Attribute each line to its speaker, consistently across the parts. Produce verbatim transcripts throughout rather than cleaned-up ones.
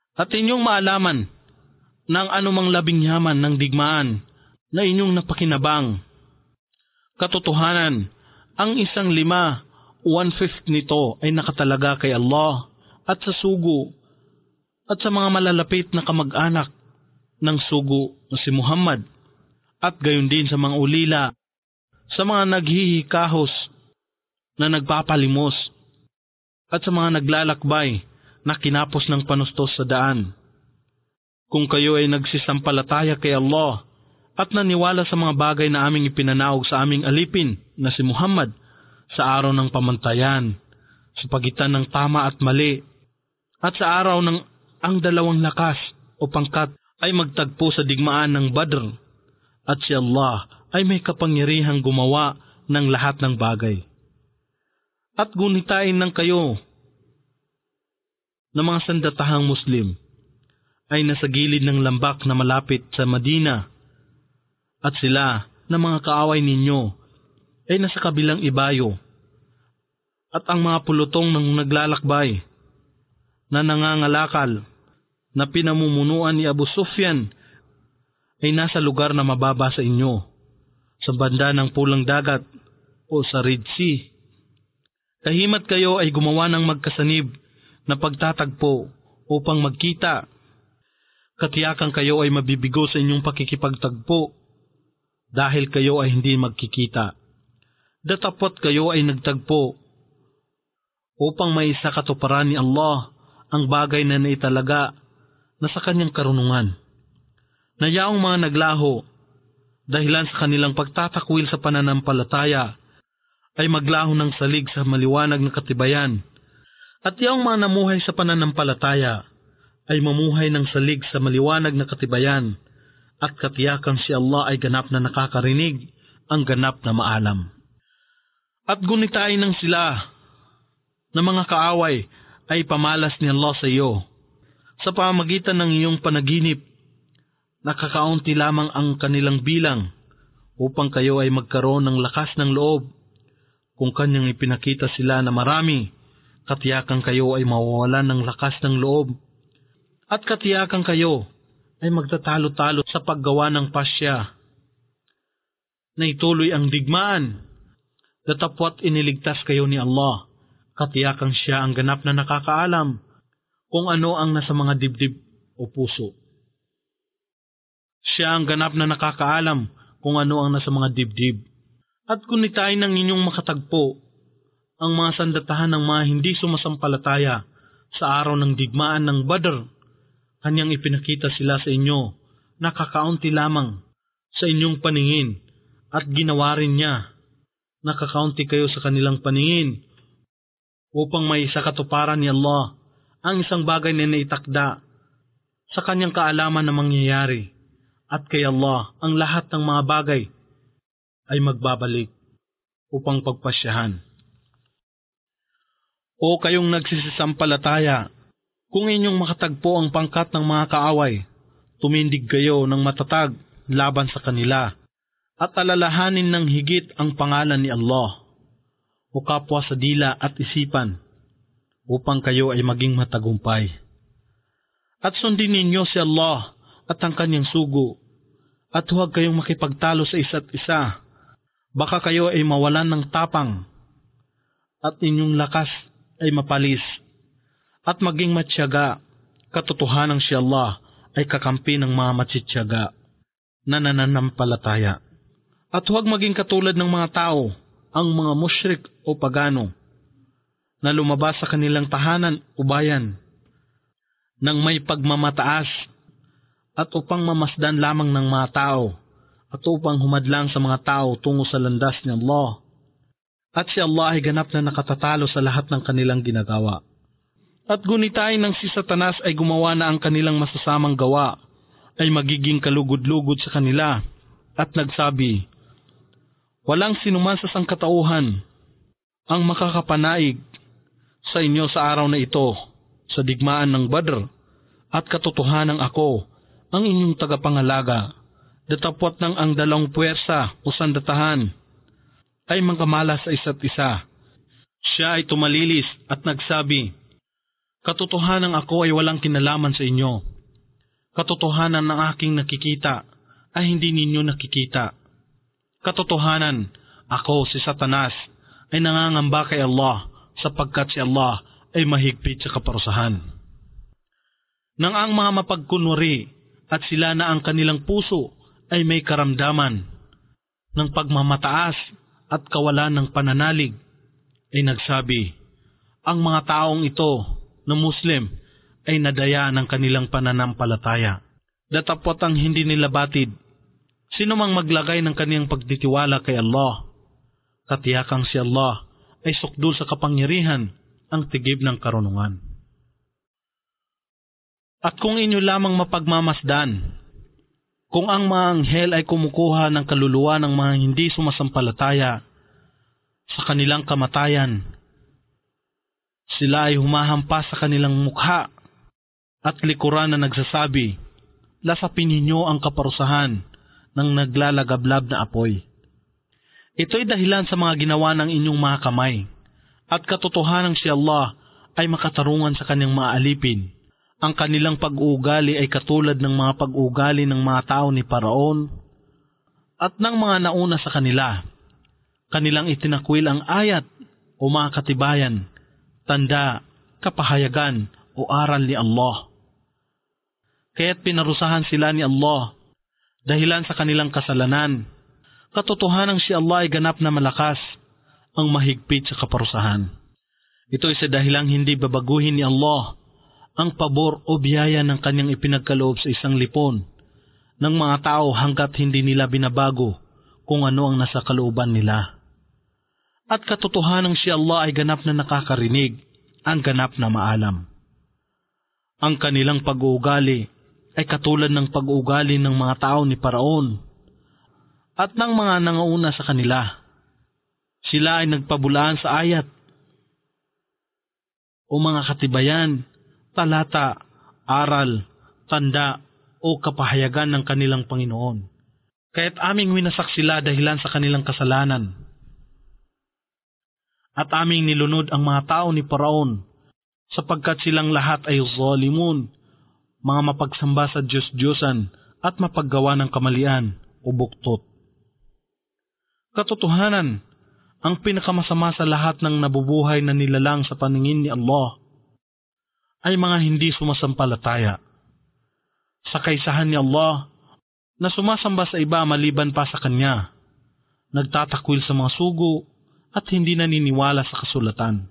Speaker 1: At inyong maalaman ng anumang labing yaman ng digmaan na inyong napakinabang. Katotohanan, ang isang lima, one-fifth nito ay nakatalaga kay Allah at sa sugo at sa mga malalapit na kamag-anak ng sugo na si Muhammad at gayon din sa mga ulila, sa mga naghihikahos na nagpapalimos at sa mga naglalakbay na kinapos ng panustos sa daan. Kung kayo ay nagsisampalataya kay Allah at naniwala sa mga bagay na aming ipinanaog sa aming alipin na si Muhammad sa araw ng pamantayan, sa pagitan ng tama at mali, at sa araw ng ang dalawang lakas o pangkat ay magtagpo sa digmaan ng Badr, at si Allah ay may kapangyarihang gumawa ng lahat ng bagay. At gunitain ng kayo na mga sandatahang Muslim ay nasa gilid ng lambak na malapit sa Madina, at sila na mga kaaway ninyo ay nasa kabilang ibayo, at ang mga pulutong ng naglalakbay na nangangalakal na pinamumunuan ni Abu Sufyan ay nasa lugar na mababa sa inyo, sa banda ng pulang dagat o sa Red Sea. Kahimat kayo ay gumawa ng magkasanib na pagtatagpo upang magkita. Katiyakan kayo ay mabibigo sa inyong pakikipagtagpo dahil kayo ay hindi magkikita. Datapot kayo ay nagtagpo upang may isa katuparan ni Allah ang bagay na naitalaga na sa kanyang karunungan. Nayaong mga naglaho dahilan sa kanilang pagtatakwil sa pananampalataya ay maglaho ng salig sa maliwanag na katibayan, at yaong mga namuhay sa pananampalataya ay mamuhay ng salig sa maliwanag na katibayan, at katiyakan si Allah ay ganap na nakakarinig, ang ganap na maalam. At gunitain ng sila na mga kaaway ay pamalas ni Allah sa iyo sa pamamagitan ng iyong panaginip. Nakakaunti lamang ang kanilang bilang upang kayo ay magkaroon ng lakas ng loob. Kung kanyang ipinakita sila na marami, katiyakan kayo ay mawawalan ng lakas ng loob. At katiyakan kayo ay magtatalo-talo sa paggawa ng pasya na ituloy ang digmaan. Datapwat iniligtas kayo ni Allah. Katiyakan siya ang ganap na nakakaalam kung ano ang nasa mga dibdib o puso. Siya ang ganap na nakakaalam kung ano ang nasa mga dibdib. At kunitain ng inyong makatagpo ang mga sandatahan ng mga hindi sumasampalataya sa araw ng digmaan ng Badr. Kanyang ipinakita sila sa inyo, nakakaunti lamang sa inyong paningin, at ginawa rin niya, nakakaunti kayo sa kanilang paningin, upang may isa katuparan ni Allah ang isang bagay na naitakda sa kanyang kaalaman na mangyayari, at kay Allah ang lahat ng mga bagay ay magbabalik upang pagpasyahan. O kayong nagsisisampalataya, kung inyong makatagpo ang pangkat ng mga kaaway, tumindig kayo ng matatag laban sa kanila, at alalahanin ng higit ang pangalan ni Allah, o kapwa sa dila at isipan, upang kayo ay maging matagumpay. At sundin ninyo si Allah at ang kanyang sugo, at huwag kayong makipagtalo sa isa't isa. Baka kayo ay mawalan ng tapang, at inyong lakas ay mapalis, at maging matyaga. Katotohanan si Allah ay kakampi ng mga matsityaga na nananampalataya. At huwag maging katulad ng mga tao, ang mga musyrik o pagano, na lumabas sa kanilang tahanan o bayan nang may pagmamataas at upang mamasdan lamang ng mga tao at upang humadlang sa mga tao tungo sa landas ni Allah. At si Allah ay ganap na nakatatalo sa lahat ng kanilang ginagawa. At gunitain ng si Satanas ay gumawa na ang kanilang masasamang gawa ay magiging kalugod-lugod sa kanila, at nagsabi, walang sinuman sa sangkatauhan ang makakapanaig sa inyo sa araw na ito, sa digmaan ng Badr, at katotohanan ako ang inyong tagapangalaga. Datapwat ng ang dalawang puwersa o sandatahan ay magkamala sa isa't isa. Siya ay tumalilis at nagsabi, Katotohanan ako ay walang kinalaman sa inyo. Katotohanan ng aking nakikita ay hindi ninyo nakikita. Katotohanan, ako si Satanas ay nangangamba kay Allah sapagkat si Allah ay mahigpit sa kaparusahan. Nang ang mga mapagkunwari at sila na ang kanilang puso ay may karamdaman ng pagmamataas at kawalan ng pananalig, ay nagsabi, ang mga taong ito na Muslim ay nadaya ng kanilang pananampalataya. Datapot ang hindi nila batid, sino mang maglagay ng kaniyang pagtitiwala kay Allah, katiyakang si Allah ay sukdul sa kapangyarihan ang tigib ng karunungan. At kung inyo lamang mapagmamasdan, kung ang mga anghel ay kumukuha ng kaluluwa ng mga hindi sumasampalataya sa kanilang kamatayan, sila ay humahampas sa kanilang mukha at likuran na nagsasabi, lasapin ninyo ang kaparusahan ng naglalagablab na apoy. Ito'y dahilan sa mga ginawa ng inyong mga kamay, at katotohanan si Allah ay makatarungan sa kanyang mga alipin. Ang kanilang pag-uugali ay katulad ng mga pag-uugali ng mga tao ni Paraon at ng mga nauna sa kanila. Kanilang itinakwil ang ayat o mga katibayan, tanda, kapahayagan o aral ni Allah. Kaya't pinarusahan sila ni Allah dahilan sa kanilang kasalanan. Katotohanan si Allah ay ganap na malakas, ang mahigpit sa kaparusahan. Ito ay sa dahilang hindi babaguhin ni Allah ang pabor o biyaya ng kanyang ipinagkaloob sa isang lipon ng mga tao hanggat hindi nila binabago kung ano ang nasa kalooban nila. At katotohanan si Allah ay ganap na nakakarinig, ang ganap na maalam. Ang kanilang pag-uugali ay katulad ng pag-uugali ng mga tao ni Paraon at ng mga nangauna sa kanila. Sila ay nagpabulaan sa ayat o mga katibayan, talata, aral, tanda o kapahayagan ng kanilang Panginoon. Kaya't aming winasak sila dahilan sa kanilang kasalanan. At aming nilunod ang mga tao ni Paraon sapagkat silang lahat ay zalimun, mga mapagsamba sa Diyos-Diyosan at mapaggawa ng kamalian o buktot. Katotohanan, ang pinakamasama sa lahat ng nabubuhay na nilalang sa paningin ni Allah ay mga hindi sumasampalataya. Sa kaisahan ni Allah na sumasamba sa iba maliban pa sa Kanya, nagtatakwil sa mga sugo at hindi naniniwala sa kasulatan.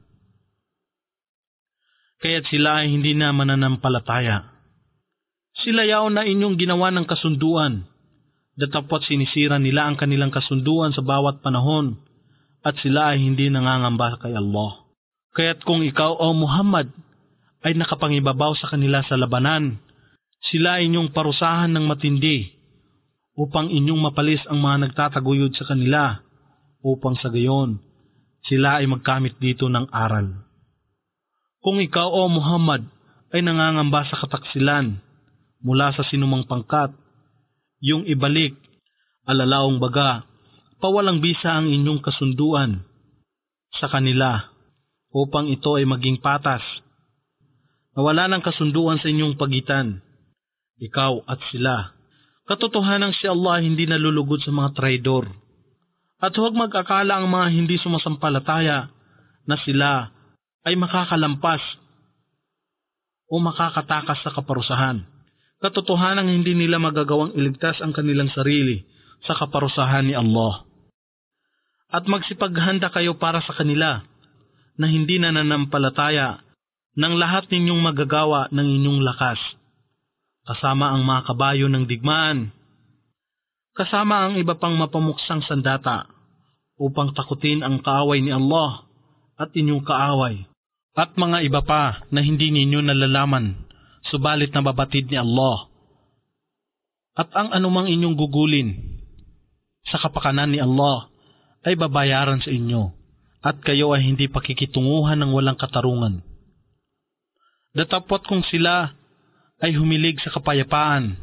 Speaker 1: Kaya't sila ay hindi na mananampalataya. Sila yaon na inyong ginawa ng kasunduan, datapot sinisira nila ang kanilang kasunduan sa bawat panahon, at sila ay hindi nangangamba kay Allah. Kaya't kung ikaw o Muhammad ay nakapangibabaw sa kanila sa labanan, sila ay inyong parusahan ng matindi upang inyong mapalis ang mga nagtataguyod sa kanila, upang sa gayon sila ay magkamit dito ng aral. Kung ikaw o Muhammad ay nangangamba sa kataksilan mula sa sinumang pangkat, yung ibalik, alalaong baga, pawalang bisa ang inyong kasunduan sa kanila upang ito ay maging patas. Nawala ng kasunduan sa inyong pagitan, ikaw at sila. Katotohanan si Allah hindi nalulugod sa mga traidor. At huwag mag-akala ang mga hindi sumasampalataya na sila ay makakalampas o makakatakas sa kaparusahan. Katotohanan hindi nila magagawang iligtas ang kanilang sarili sa kaparusahan ni Allah. At magsipaghanda kayo para sa kanila na hindi nananampalataya ng lahat ninyong magagawa ng inyong lakas, kasama ang mga kabayo ng digmaan, kasama ang iba pang mapamuksang sandata, upang takutin ang kaaway ni Allah at inyong kaaway, at mga iba pa na hindi ninyo nalalaman, subalit nababatid ni Allah. At ang anumang inyong gugulin sa kapakanan ni Allah ay babayaran sa inyo, at kayo ay hindi pakikitunguhan ng walang katarungan. Datapot kung sila ay humilig sa kapayapaan,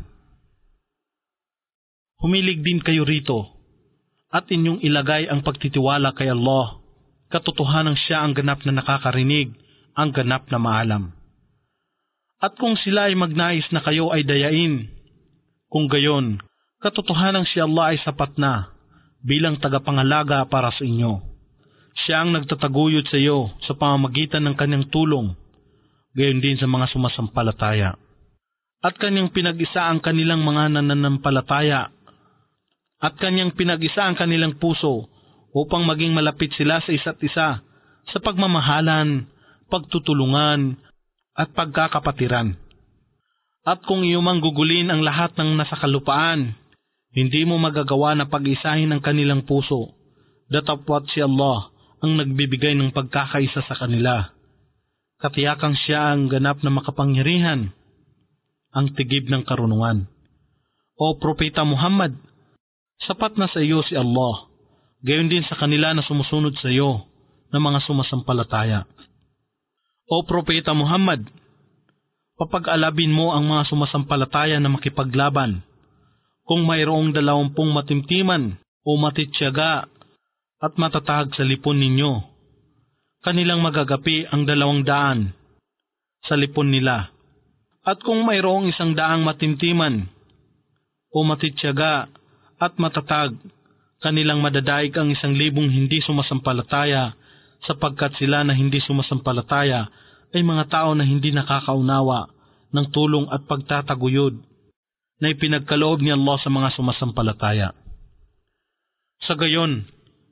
Speaker 1: humilig din kayo rito, at inyong ilagay ang pagtitiwala kay Allah. Katotohanan siya ang ganap na nakakarinig, ang ganap na maalam. At kung sila ay magnais na kayo ay dayain, kung gayon, katotohanang si Allah ay sapat na bilang tagapangalaga para sa inyo. Siya ang nagtataguyod sa iyo sa pamamagitan ng kanyang tulong, gayon din sa mga sumasampalataya. At kanyang pinag-isa ang kanilang mga nananampalataya, at kanyang pinag-isa ang kanilang puso upang maging malapit sila sa isa't isa sa pagmamahalan, pagtutulungan, at pagkakapatiran. At kung iyumang gugulin ang lahat ng nasa kalupaan, hindi mo magagawa na pag-isahin ang kanilang puso, datapwat si Allah ang nagbibigay ng pagkakaisa sa kanila. Katiyakang siya ang ganap na makapangyarihan, ang tigib ng karunungan. O Propeta Muhammad, sapat na sa iyo si Allah, gayon din sa kanila na sumusunod sa iyo ng mga sumasampalataya. O Propeta Muhammad, papag-alabin mo ang mga sumasampalataya na makipaglaban. Kung mayroong dalawampung matimtiman o matityaga at matatag sa lipon ninyo, kanilang magagapi ang dalawang daan sa lipon nila. At kung mayroong isang daang matimtiman o matityaga at matatag, kanilang madadaig ang isang libong hindi sumasampalataya, sapagkat sila na hindi sumasampalataya ay mga tao na hindi nakakaunawa ng tulong at pagtataguyod na ipinagkaloob ni Allah sa mga sumasampalataya. Sa gayon,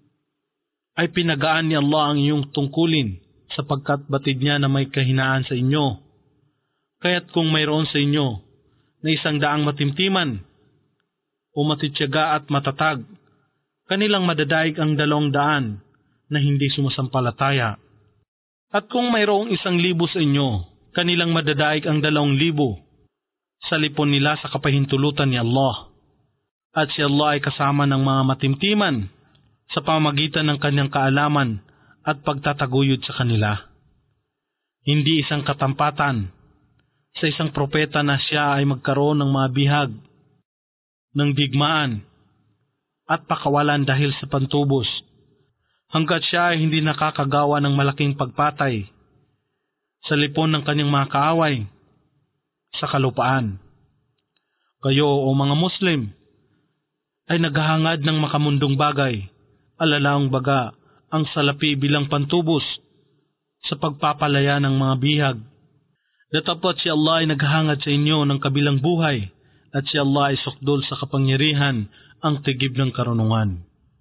Speaker 1: ay pinagaan ni Allah ang iyong tungkulin sapagkat batid niya na may kahinaan sa inyo. Kaya't kung mayroon sa inyo na isang daang matimtiman o matityaga at matatag, kanilang madadaig ang dalawang daan na hindi sumasampalataya. At kung mayroong isang libo sa inyo, kanilang madadaig ang dalawang libo sa lipon nila sa kapahintulutan ni Allah. At si Allah ay kasama ng mga matimtiman sa pamagitan ng kanyang kaalaman at pagtataguyod sa kanila. Hindi isang katampatan sa isang propeta na siya ay magkaroon ng mga bihag, ng digmaan at pakawalan dahil sa pantubos, hanggat siya ay hindi nakakagawa ng malaking pagpatay sa lipon ng kanyang mga kaaway sa kalupaan. Kayo o mga Muslim ay naghahangad ng makamundong bagay, alalaong baga ang salapi bilang pantubos sa pagpapalaya ng mga bihag. Datapwat si Allah ay naghahangad sa inyo ng kabilang buhay, at si Allah ay sukdol sa kapangyarihan, ang tigib ng karunungan.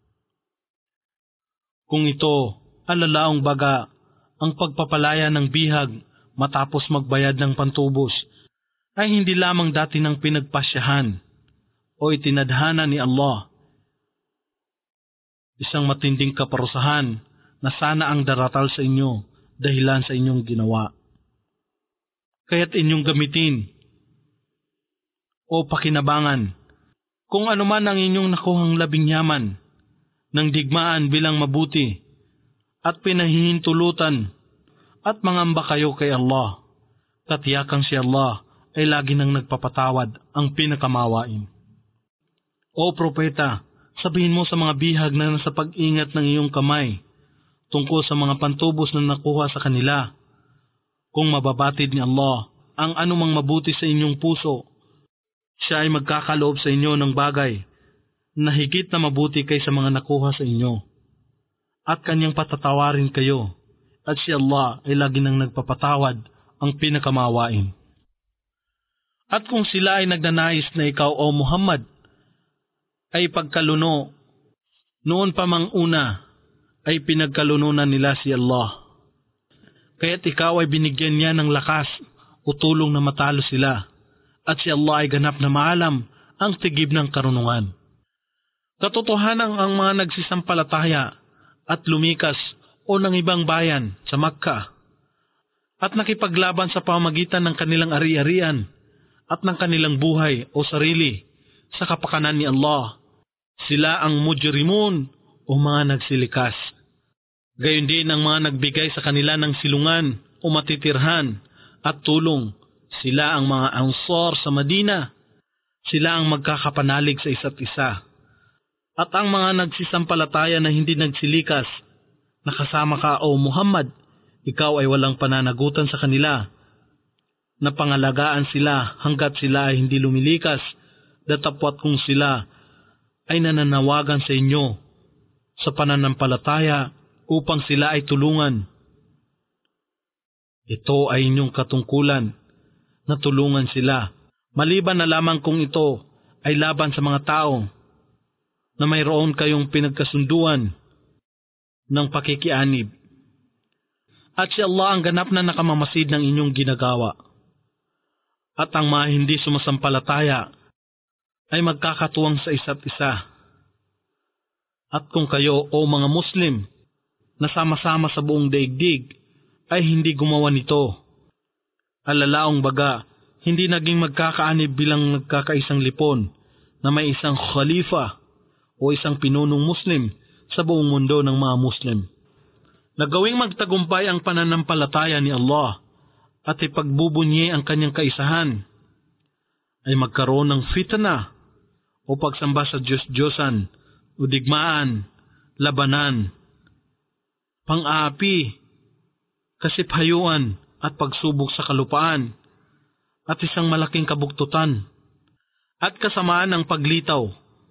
Speaker 1: Kung ito, alalaong baga, ang pagpapalaya ng bihag matapos magbayad ng pantubos, ay hindi lamang dati ng pinagpasyahan o itinadhana ni Allah, isang matinding kaparusahan na sana ang daratal sa inyo dahilan sa inyong ginawa. Kaya't inyong gamitin o pakinabangan kung anuman ang inyong nakuhang labing yaman ng digmaan bilang mabuti at pinahihintulutan at mangamba kayo kay Allah. Katiyakang si Allah ay lagi nang nagpapatawad, ang pinakamawain. O Propeta, sabihin mo sa mga bihag na nasa pag-ingat ng iyong kamay tungkol sa mga pantubos na nakuha sa kanila, kung mababatid ni Allah ang anumang mabuti sa inyong puso, siya ay magkakaloob sa inyo ng bagay na higit na mabuti kaysa mga nakuha sa inyo, at kanyang patatawarin kayo, at si Allah ay lagi nang nagpapatawad, ang pinakamawain. At kung sila ay nagnanais na ikaw o Muhammad ay pagkaluno, noon pa mang una ay pinagkalununan nila si Allah. Kaya't ikaw ay binigyan niya ng lakas o tulong na matalo sila, at si Allah ay ganap na maalam, ang tigib ng karunungan. Katotohanan ang mga nagsisampalataya at lumikas o ng ibang bayan sa Makkah at nakipaglaban sa pamagitan ng kanilang ari-arian at ng kanilang buhay o sarili sa kapakanan ni Allah, sila ang mujrimun o mga nagsilikas. Gayon din ang mga nagbigay sa kanila ng silungan o matitirhan at tulong, sila ang mga Ansar sa Madina, sila ang magkakapanalig sa isa't isa. At ang mga nagsisampalataya na hindi nagsilikas, nakasama ka o Muhammad, ikaw ay walang pananagutan sa kanila, na pangalagaan sila hanggat sila ay hindi lumilikas, datapwat kung sila ay nananawagan sa inyo sa pananampalataya upang sila ay tulungan. Ito ay inyong katungkulan na tulungan sila, maliban na lamang kung ito ay laban sa mga tao na mayroon kayong pinagkasunduan ng pakikianib. At si Allah ang ganap na nakamamasid ng inyong ginagawa. At ang mga hindi sumasampalataya ay magkakatuwang sa isa't isa. At kung kayo o mga Muslim na sama-sama sa buong daigdig ay hindi gumawa nito, alalaong baga, hindi naging magkakaanib bilang nagkakaisang lipon na may isang khalifa o isang pinunong Muslim sa buong mundo ng mga Muslim. Nagawing magtagumpay ang pananampalataya ni Allah at ipagbubunyi ang kanyang kaisahan, ay magkaroon ng fitna o pagsamba sa Diyos-Diyosan o digmaan, labanan, pang-aapi, kasiphayuan at pagsubok sa kalupaan, at isang malaking kabuktutan at kasamaan ng paglitaw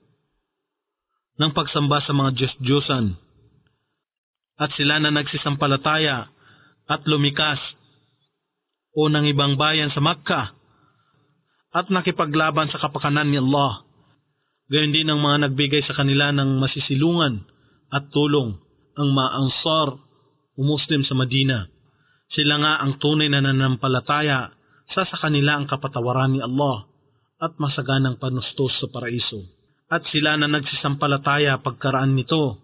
Speaker 1: ng pagsamba sa mga Diyos-Diyosan. At sila na nagsisampalataya at lumikas o ng ibang bayan sa Makkah at nakipaglaban sa kapakanan ni Allah. Gayon din ang mga nagbigay sa kanila ng masisilungan at tulong, ang mga Ansar o Muslim sa Madina. Sila nga ang tunay na nanampalataya, sa sa kanila ang kapatawaran ni Allah at masaganang panustos sa paraiso. At sila na nagsisampalataya pagkaraan nito,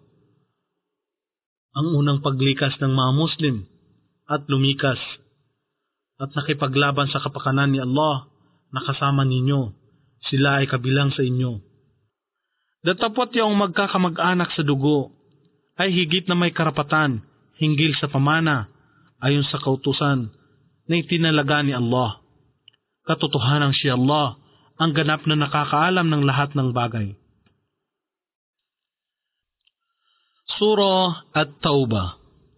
Speaker 1: ang unang paglikas ng mga Muslim at lumikas at nakipaglaban sa kapakanan ni Allah na kasama ninyo, sila ay kabilang sa inyo. Datapwat yung magkakamag-anak sa dugo ay higit na may karapatan hinggil sa pamana ayon sa kautusan na itinalaga ni Allah. Katotohanan si Allah ang ganap na nakakaalam ng lahat ng bagay. Surah At-Tawbah.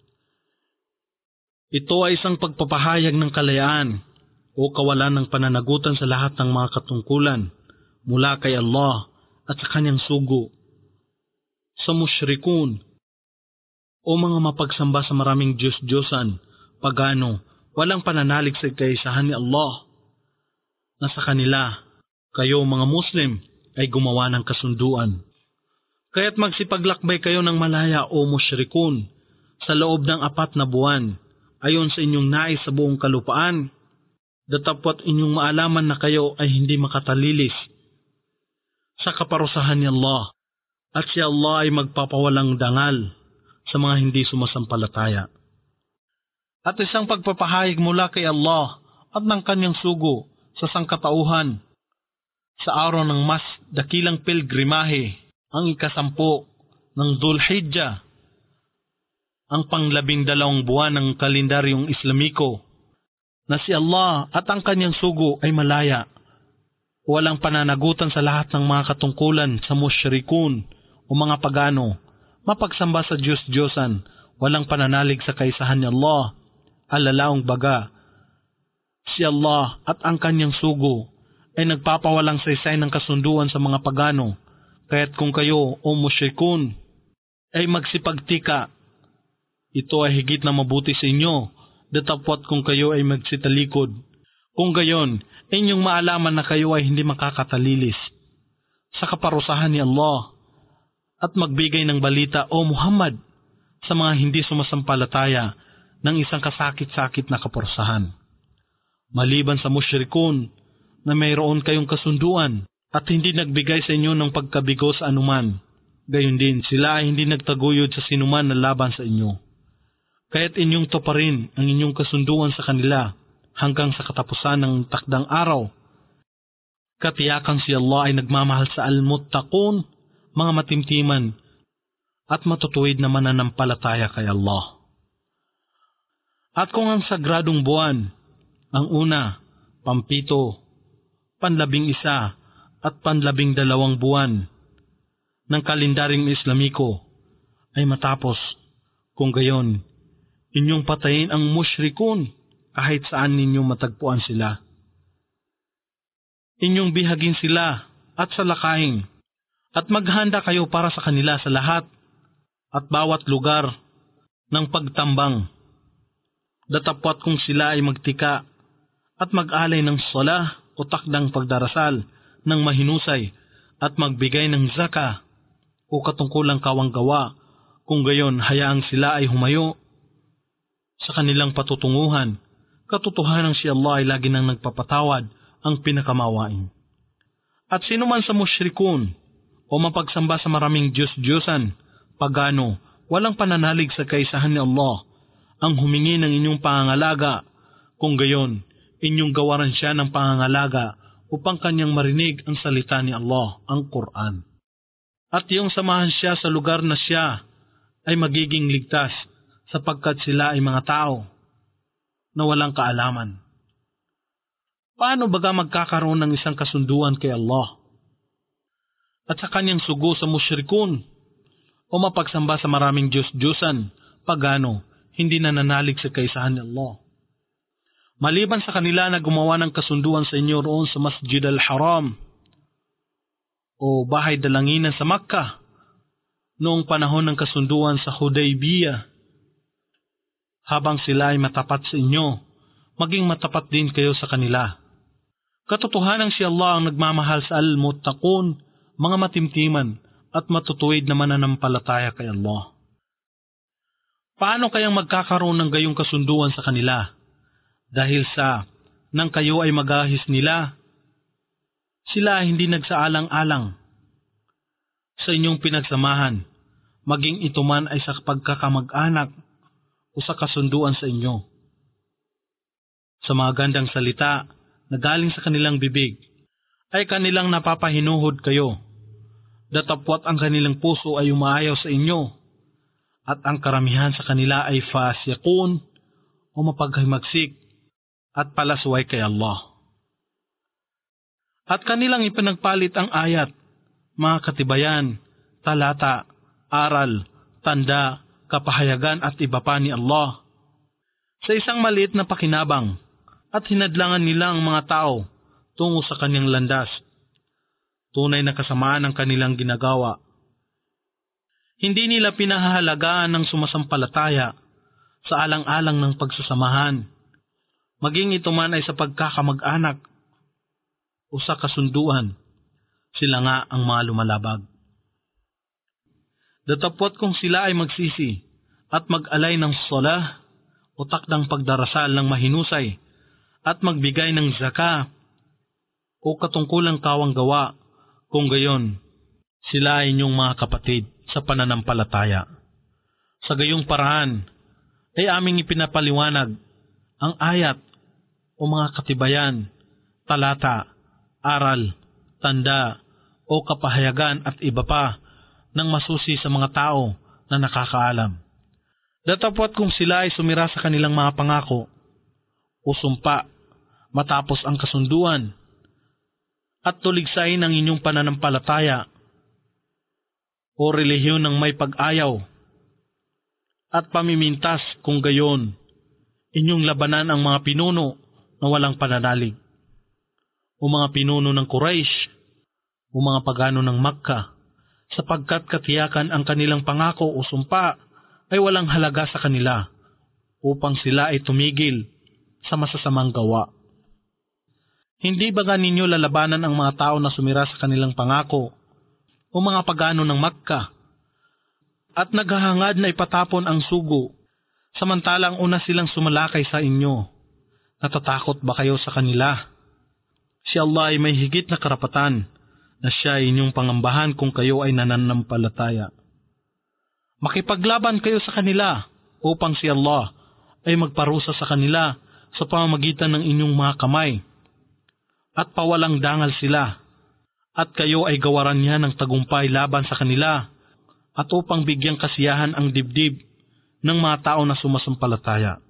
Speaker 1: Ito ay isang pagpapahayag ng kalayaan o kawalan ng pananagutan sa lahat ng mga katungkulan mula kay Allah at sa kanyang sugo sa musyrikun o mga mapagsamba sa maraming Diyos-Diyosan, pagano, walang pananalig sa kaisahan ni Allah na sa kanila, kayo mga Muslim ay gumawa ng kasunduan. Kaya't magsipaglakbay kayo ng malaya o musyrikun sa loob ng apat na buwan ayon sa inyong nais sa buong kalupaan, datapwat inyong maalaman na kayo ay hindi makatalilis sa kaparusahan ni Allah at si Allah ay magpapawalang dangal sa mga hindi sumasampalataya. At isang pagpapahayag mula kay Allah at ng kanyang sugo sa sangkatauhan sa araw ng mas dakilang pilgrimahe, ang ikasampu ng Dhul-Hijjah, ang panglabing dalawang buwan ng kalendaryong Islamiko, na si Allah at ang kanyang sugo ay malaya, walang pananagutan sa lahat ng mga katungkulan sa musyrikun o mga pagano, mapagsamba sa Diyos-Diyosan, walang pananalig sa kaisahan ni Allah, alalaong baga, si Allah at ang kanyang sugo ay nagpapawalang saysay ng kasunduan sa mga pagano. Kaya't kung kayo o musyrikun ay magsipagtika, ito ay higit na mabuti sa inyo, datapwat kung kayo ay magsitalikod. Kung gayon, inyong maalaman na kayo ay hindi makakatalilis sa kaparusahan ni Allah at magbigay ng balita o Muhammad sa mga hindi sumasampalataya ng isang kasakit-sakit na kaparusahan. Maliban sa musyrikun na mayroon kayong kasunduan at hindi nagbigay sa inyo ng pagkabigo sa anuman, gayon din sila ay hindi nagtaguyod sa sinuman na laban sa inyo. Kaya't inyong tuparin ang inyong kasunduan sa kanila hanggang sa katapusan ng takdang araw. Katiyakan si Allah ay nagmamahal sa al-muttaqun, mga matimtiman at matutuwid na mananampalataya kay Allah. At kung ang sagradong buwan, ang una, pampito, panlabing isa, at panlabing dalawang buwan ng kalendaryong Islamiko ay matapos, kung gayon, inyong patayin ang musyrikun kahit saan ninyo matagpuan sila. Inyong bihagin sila at salakayin, at maghanda kayo para sa kanila sa lahat at bawat lugar ng pagtambang. Datapwat kung sila ay magtika at mag-alay ng sala o takdang pagdarasal ng mahinusay at magbigay ng zaka o katungkulang kawanggawa, kung gayon hayaang sila ay humayo sa kanilang patutunguhan. Katotohanan si Allah ay lagi nang nagpapatawad, ang pinakamawain. At sino man sa musyrikun o mapagsamba sa maraming Diyos-Diyosan, pagano, walang pananalig sa kaisahan ni Allah, ang humingi ng inyong pangangalaga, kung gayon, inyong gawaran siya ng pangangalaga upang kanyang marinig ang salita ni Allah, ang Quran. At iyong samahan siya sa lugar na siya ay magiging ligtas, sapagkat sila ay mga tao na walang kaalaman. Paano baga magkakaroon ng isang kasunduan kay Allah at sa kanyang sugo sa musyrikun o mapagsamba sa maraming Diyos-Diyosan, pagano, hindi nananalig sa kaisahan ni Allah? Maliban sa kanila na gumawa ng kasunduan sa inyo roon sa Masjid al-Haram o bahay dalanginan sa Makkah noong panahon ng kasunduan sa Hudaybiyah, habang sila ay matapat sa inyo, maging matapat din kayo sa kanila. Katotohanan si Allah ang nagmamahal sa al-muttaqun, mga matimtiman at matutuwid na mananampalataya kay Allah. Paano kayang magkakaroon ng gayong kasunduan sa kanila? Dahil sa nang kayo ay magahis nila, sila hindi nagsaalang-alang sa inyong pinagsamahan, maging ito man ay sa pagkakamag-anak o sa kasunduan sa inyo. Sa mga gandang salita na galing sa kanilang bibig, ay kanilang napapahinuhod kayo. Datapwat ang kanilang puso ay umaayaw sa inyo, at ang karamihan sa kanila ay fasiqun o mapaghimagsik at palasway kay Allah. At kanilang ipinagpalit ang ayat, mga katibayan, talata, aral, tanda, kapahayagan at iba pa ni Allah sa isang maliit na pakinabang, at hinadlangan nila ang mga tao tungo sa kanyang landas. Tunay na kasamaan ang kanilang ginagawa. Hindi nila pinahahalagaan ng sumasampalataya sa alang-alang ng pagsasamahan, maging ito man ay sa pagkakamag-anak o sa kasunduan. Sila nga ang mga lumalabag. Datapwat kung sila ay magsisi at mag-alay ng salah o takdang pagdarasal ng mahinusay at magbigay ng zaka o katungkulang kawanggawa, kung gayon, sila ay inyong mga kapatid sa pananampalataya. Sa gayong paraan ay aming ipinapaliwanag ang ayat o mga katibayan, talata, aral, tanda o kapahayagan at iba pa ng masusi sa mga tao na nakakaalam. Datapwat kung sila ay sumira sa kanilang mga pangako o sumpa matapos ang kasunduan at tuligsain ang inyong pananampalataya o relihiyon ng may pag-ayaw at pamimintas, kung gayon, inyong labanan ang mga pinuno na walang pananalig o mga pinuno ng Quraysh o mga pagano ng Makkah, sapagkat katiyakan ang kanilang pangako o sumpa ay walang halaga sa kanila upang sila ay tumigil sa masasamang gawa. Hindi ba ninyo lalabanan ang mga tao na sumira sa kanilang pangako o mga pagano ng Makkah at naghahangad na ipatapon ang sugo, samantalang una silang sumalakay sa inyo? Natatakot ba kayo sa kanila? Si Allah ay may higit na karapatan na siya ay inyong pangambahan kung kayo ay nananampalataya. Makipaglaban kayo sa kanila upang si Allah ay magparusa sa kanila sa pamamagitan ng inyong mga kamay at pawalang dangal sila, at kayo ay gawaran niya ng tagumpay laban sa kanila at upang bigyang kasiyahan ang dibdib ng mga tao na sumasampalataya.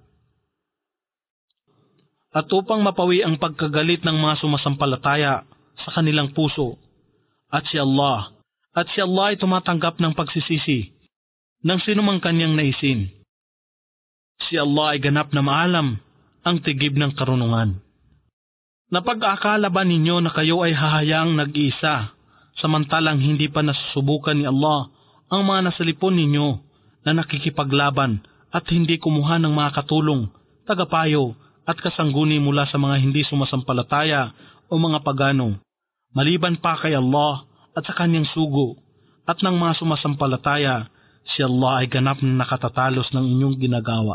Speaker 1: At upang mapawi ang pagkagalit ng mga sumasampalataya sa kanilang puso, at si Allah, at si Allah ay tumatanggap ng pagsisisi ng sinumang kanyang naisin. Si Allah ay ganap na maalam ang tigib ng karunungan. Napag-akala ba ninyo na kayo ay hahayaang nag-iisa, samantalang hindi pa nasusubukan ni Allah ang mga nasalipon ninyo na nakikipaglaban at hindi kumuha ng mga katulong, tagapayo at kasangguni mula sa mga hindi sumasampalataya o mga pagano, maliban pa kay Allah at sa kanyang sugo, at ng mga sumasampalataya, si Allah ay ganap na nakatatalos ng inyong ginagawa.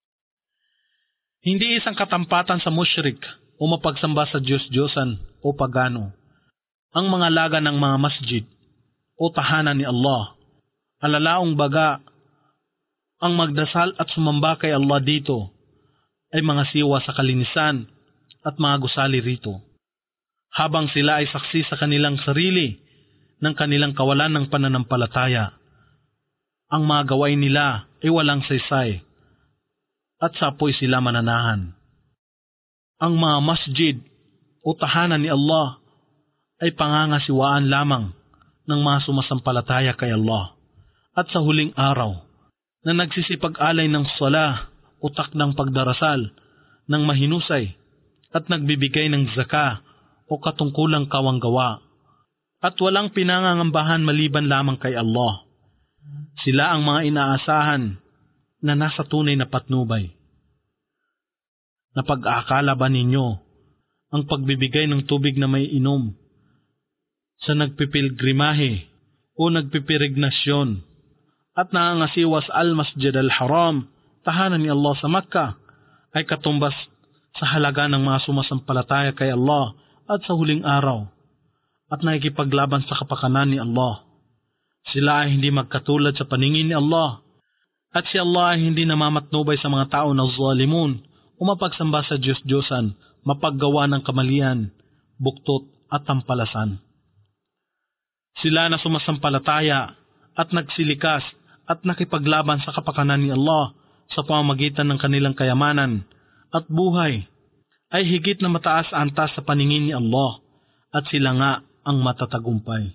Speaker 1: Hindi isang katampatan sa musyrik o mapagsamba sa Diyos-Diyosan o pagano ang mga laga ng mga masjid o tahanan ni Allah. Alalaong baga, ang magdasal at sumamba kay Allah dito ay mga siwa sa kalinisan at mga gusali rito, habang sila ay saksi sa kanilang sarili ng kanilang kawalan ng pananampalataya. Ang mga gawain nila ay walang saysay at sa apoy sila mananahan. Ang mga masjid o tahanan ni Allah ay pangangasiwaan lamang ng mga sumasampalataya kay Allah at sa huling araw na nagsisipag-alay ng sala o takdang pagdarasal ng mahinusay at nagbibigay ng zaka o katungkulang kawanggawa at walang pinangangambahan maliban lamang kay Allah. Sila ang mga inaasahan na nasa tunay na patnubay. Napag-aakala ba ninyo ang pagbibigay ng tubig na may inom sa nagpipilgrimahe o nagpipirignasyon at nangangasiwas al-Masjid al-Haram, tahanan ni Allah sa Makkah, ay katumbas sa halaga ng mga sumasampalataya kay Allah at sa huling araw at nakikipaglaban sa kapakanan ni Allah? Sila ay hindi magkatulad sa paningin ni Allah, at si Allah ay hindi namamatnubay sa mga tao na zalimun o mapagsamba sa Diyos-Diyosan, mapaggawa ng kamalian, buktot at tampalasan. Sila na sumasampalataya at nagsilikas at nakipaglaban sa kapakanan ni Allah sa pamamagitan ng kanilang kayamanan at buhay ay higit na mataas antas sa paningin ni Allah, at sila nga ang matatagumpay.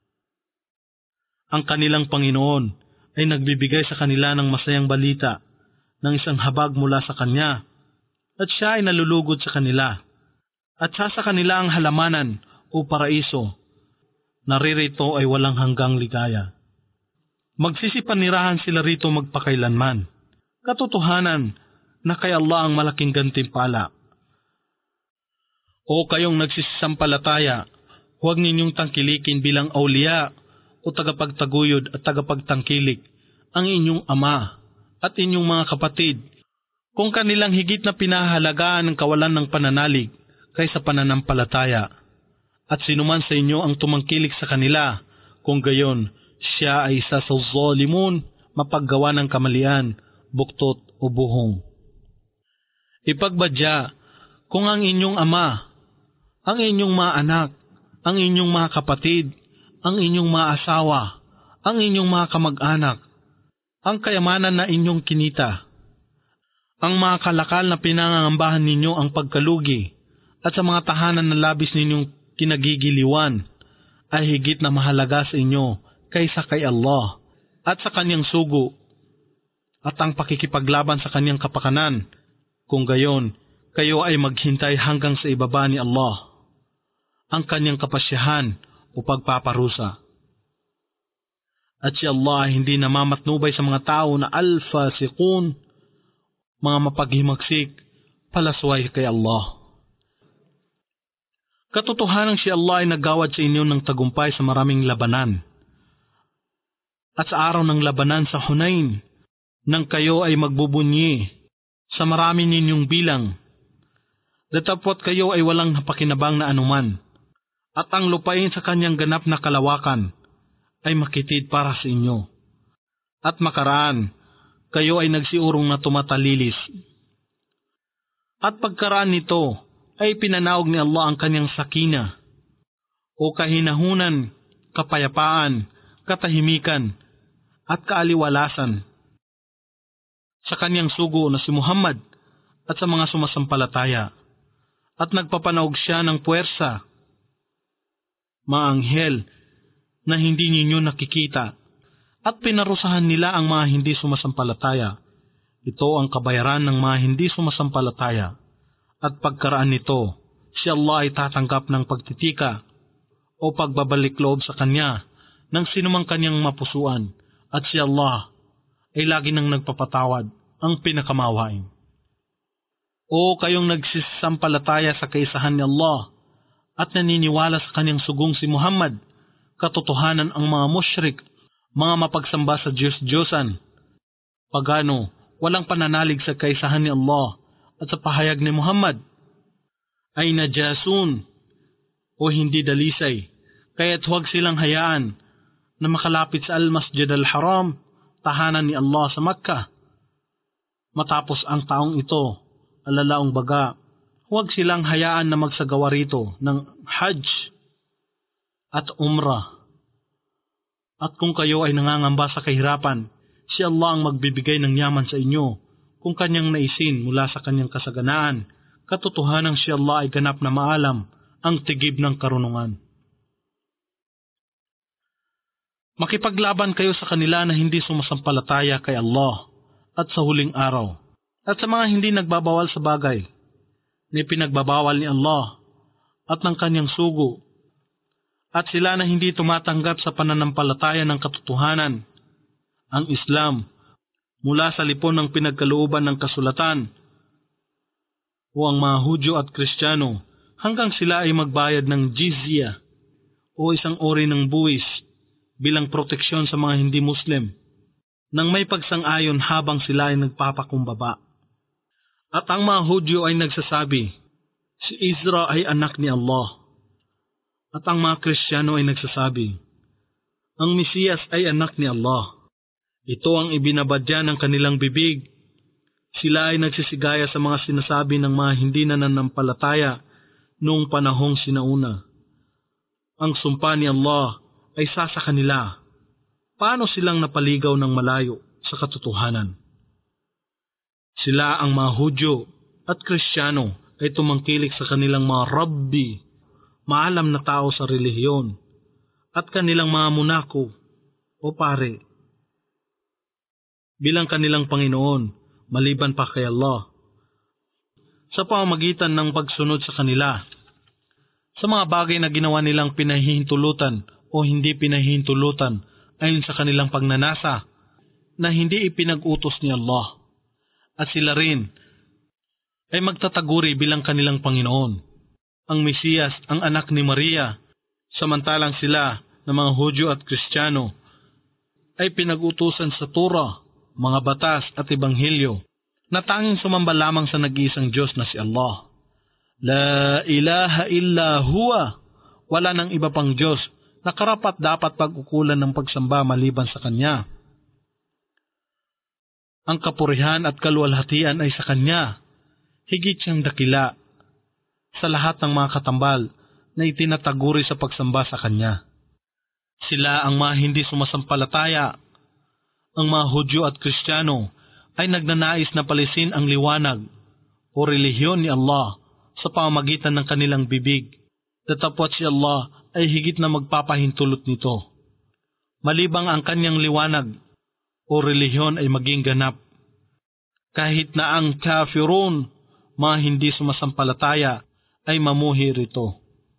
Speaker 1: Ang kanilang Panginoon ay nagbibigay sa kanila ng masayang balita ng isang habag mula sa Kanya, at siya ay nalulugod sa kanila, at sa sa kanila ang halamanan o paraiso, naririto ay walang hanggang ligaya. Magsisipanirahan sila rito magpakailanman. Katotohanan na kay Allah ang malaking gantimpala. O kayong nagsisampalataya, huwag ninyong tangkilikin bilang awliya o tagapagtaguyod at tagapagtangkilik ang inyong ama at inyong mga kapatid, kung kanilang higit na pinahalagaan ng kawalan ng pananalig kaysa pananampalataya. At sinuman sa inyo ang tumangkilik sa kanila, kung gayon, siya ay isa sa zalimun, mapaggawa ng kamalian, buktot o buhong. Ipagbadya kung ang inyong ama, ang inyong mga anak, ang inyong mga kapatid, ang inyong mga asawa, ang inyong mga kamag-anak, ang kayamanan na inyong kinita, ang mga kalakal na pinangangambahan ninyo ang pagkalugi, at sa mga tahanan na labis ninyong kinagigiliwan, ay higit na mahalaga sa inyo kaysa kay Allah at sa kanyang sugo, at ang pakikipaglaban sa kanyang kapakanan, kung gayon, kayo ay maghintay hanggang sa ibaba ni Allah ang kanyang kapasyahan o pagpaparusa. At si Allah ay hindi namamatnubay sa mga tao na al-fasiqun, mga mapaghimagsik, palasway kay Allah. Katotohanan si Allah ay naggawad sa inyo ng tagumpay sa maraming labanan. At sa araw ng labanan sa Hunain, nang kayo ay magbubunyi sa marami ninyong bilang, datapot kayo ay walang napakinabang na anuman, at ang lupain sa kanyang ganap na kalawakan ay makitid para sa inyo. At makaraan, kayo ay nagsiurong na tumatalilis. At pagkaraan nito ay pinanaog ni Allah ang kanyang sakina o kahinahunan, kapayapaan, katahimikan, at kaaliwalasan sa kanyang sugo na si Muhammad at sa mga sumasampalataya. At nagpapanaog siya ng puwersa, mga anghel na hindi ninyo nakikita, at pinarusahan nila ang mga hindi sumasampalataya. Ito ang kabayaran ng mga hindi sumasampalataya, at pagkaraan nito, si Allah ay tatanggap ng pagtitika o pagbabalik loob sa kanya ng sinumang kanyang mapusuan, at si Allah ay lagi nang nagpapatawad, ang pinakamawain. O kayong nagsisampalataya sa kaisahan ni Allah at naniniwala sa kanyang sugong si Muhammad, katotohanan ang mga musyrik, mga mapagsamba sa Diyos-Diyosan, pagano, walang pananalig sa kaisahan ni Allah at sa pahayag ni Muhammad, ay najasun o hindi dalisay, kaya't huwag silang hayaan na makalapit sa Al-Masjid Al-Haram, tahanan ni Allah sa Makkah. Matapos ang taong ito, alalaong baga, huwag silang hayaan na magsagawa rito ng Hajj at Umrah. At kung kayo ay nangangamba sa kahirapan, si Allah ang magbibigay ng yaman sa inyo kung kanyang naisin mula sa kanyang kasaganaan. Katotohanang si Allah ay ganap na maalam, ang tigib ng karunungan. Makipaglaban kayo sa kanila na hindi sumasampalataya kay Allah at sa huling araw, at sa mga hindi nagbabawal sa bagay na pinagbabawal ni Allah at ng kanyang sugo, at sila na hindi tumatanggap sa pananampalataya ng katotohanan, ang Islam, mula sa lipon ng pinagkalooban ng kasulatan, o ang mga Hudyo at Kristiyano, hanggang sila ay magbayad ng jizya o isang uri ng buwis bilang proteksyon sa mga hindi Muslim, nang may pagsang-ayon habang sila ay nagpapakumbaba. At ang mga Hudyo ay nagsasabi, si Isra ay anak ni Allah. At ang mga Kristiyano ay nagsasabi, ang Mesiyas ay anak ni Allah. Ito ang ibinabadya ng kanilang bibig. Sila ay nagsisigaya sa mga sinasabi ng mga hindi nananampalataya noong panahong sinauna. Ang sumpa ni Allah ay sa sa kanila. Paano silang napaligaw ng malayo sa katotohanan? Sila ang mga Hudyo at Kristiyano ay tumangkilik sa kanilang mga Rabbi, maalam na tao sa relihiyon, at kanilang mga munako o pare, bilang kanilang Panginoon, maliban pa kay Allah, sa pamamagitan ng pagsunod sa kanila, sa mga bagay na ginawa nilang pinahihintulutan o hindi pinahihintulutan ayon sa kanilang pagnanasa, na hindi ipinag-utos ni Allah, at sila rin ay magtataguri bilang kanilang Panginoon. Ang Mesiyas ang anak ni Maria, samantalang sila na mga Hudyo at Kristiyano ay pinag-utusan sa Torah, mga batas at Ebanghelyo, na tanging sumamba lamang sa nag-iisang Diyos na si Allah. La ilaha illa huwa, wala nang iba pang Diyos na karapat dapat pag-ukulan ng pagsamba maliban sa Kanya. Ang kapurihan at kaluwalhatian ay sa Kanya, higit siyang dakila sa lahat ng mga katambal na itinataguri sa pagsamba sa Kanya. Sila ang mga hindi sumasampalataya. Ang mga Hudyo at Kristiyano ay nagnanais na palisin ang liwanag o relihiyon ni Allah sa pamamagitan ng kanilang bibig. Datapwat si Allah ay higit na magpapahintulot nito, malibang ang kanyang liwanag o relihiyon ay maging ganap. Kahit na ang kafirun, mga hindi sumasampalataya, ay mamuhi rito.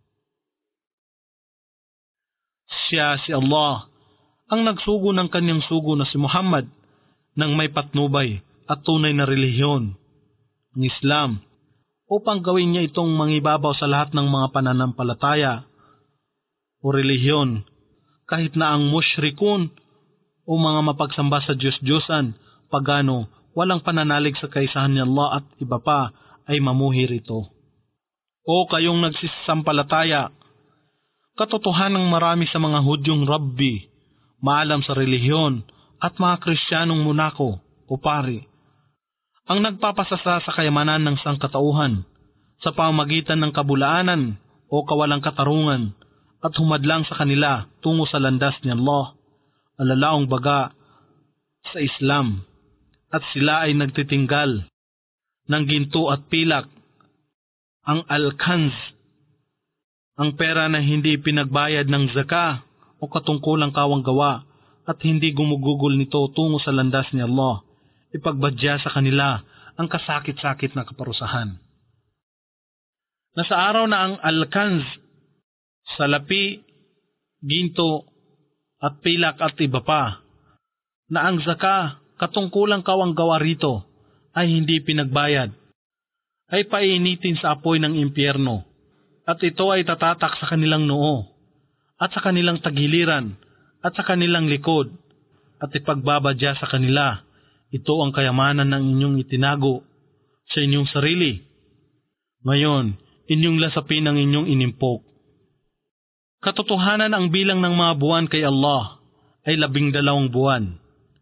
Speaker 1: Siya si Allah ang nagsugo ng kanyang sugo na si Muhammad ng may patnubay at tunay na relihiyon, ang Islam, upang gawin niya itong mangibabaw sa lahat ng mga pananampalataya o relihiyon, kahit na ang mushrikun o mga mapagsamba sa Diyos-Diyosan, pagano, walang pananalig sa kaisahan ni Allah at iba pa ay mamuhi rito. O kayong nagsisampalataya, katotohanang marami sa mga Hudyong Rabbi, maalam sa relihiyon, at mga Kristiyanong munako o pari, ang nagpapasasa sa kayamanan ng sangkatauhan sa pamamagitan ng kabulaanan o kawalang katarungan at humadlang sa kanila tungo sa landas ni Allah, alalaong baga sa Islam, at sila ay nagtitinggal ng ginto at pilak, ang al-kanz, ang pera na hindi pinagbayad ng zaka o katungkulang kawang gawa, at hindi gumugugol nito tungo sa landas ni Allah. ipagbadya sa kanila ang kasakit-sakit na kaparusahan. Nasa araw na ang alkanz, salapi, ginto, at pilak at iba pa, na ang zaka, katungkulang kawang gawa rito, ay hindi pinagbayad, ay painitin sa apoy ng impyerno, at ito ay tatatak sa kanilang noo, at sa kanilang tagiliran, at sa kanilang likod, at ipagbabadya sa kanila. Ito ang kayamanan ng inyong itinago sa inyong sarili. Ngayon, inyong lasapin ang inyong inimpok. Katotohanan ang bilang ng mga buwan kay Allah ay labing dalawang buwan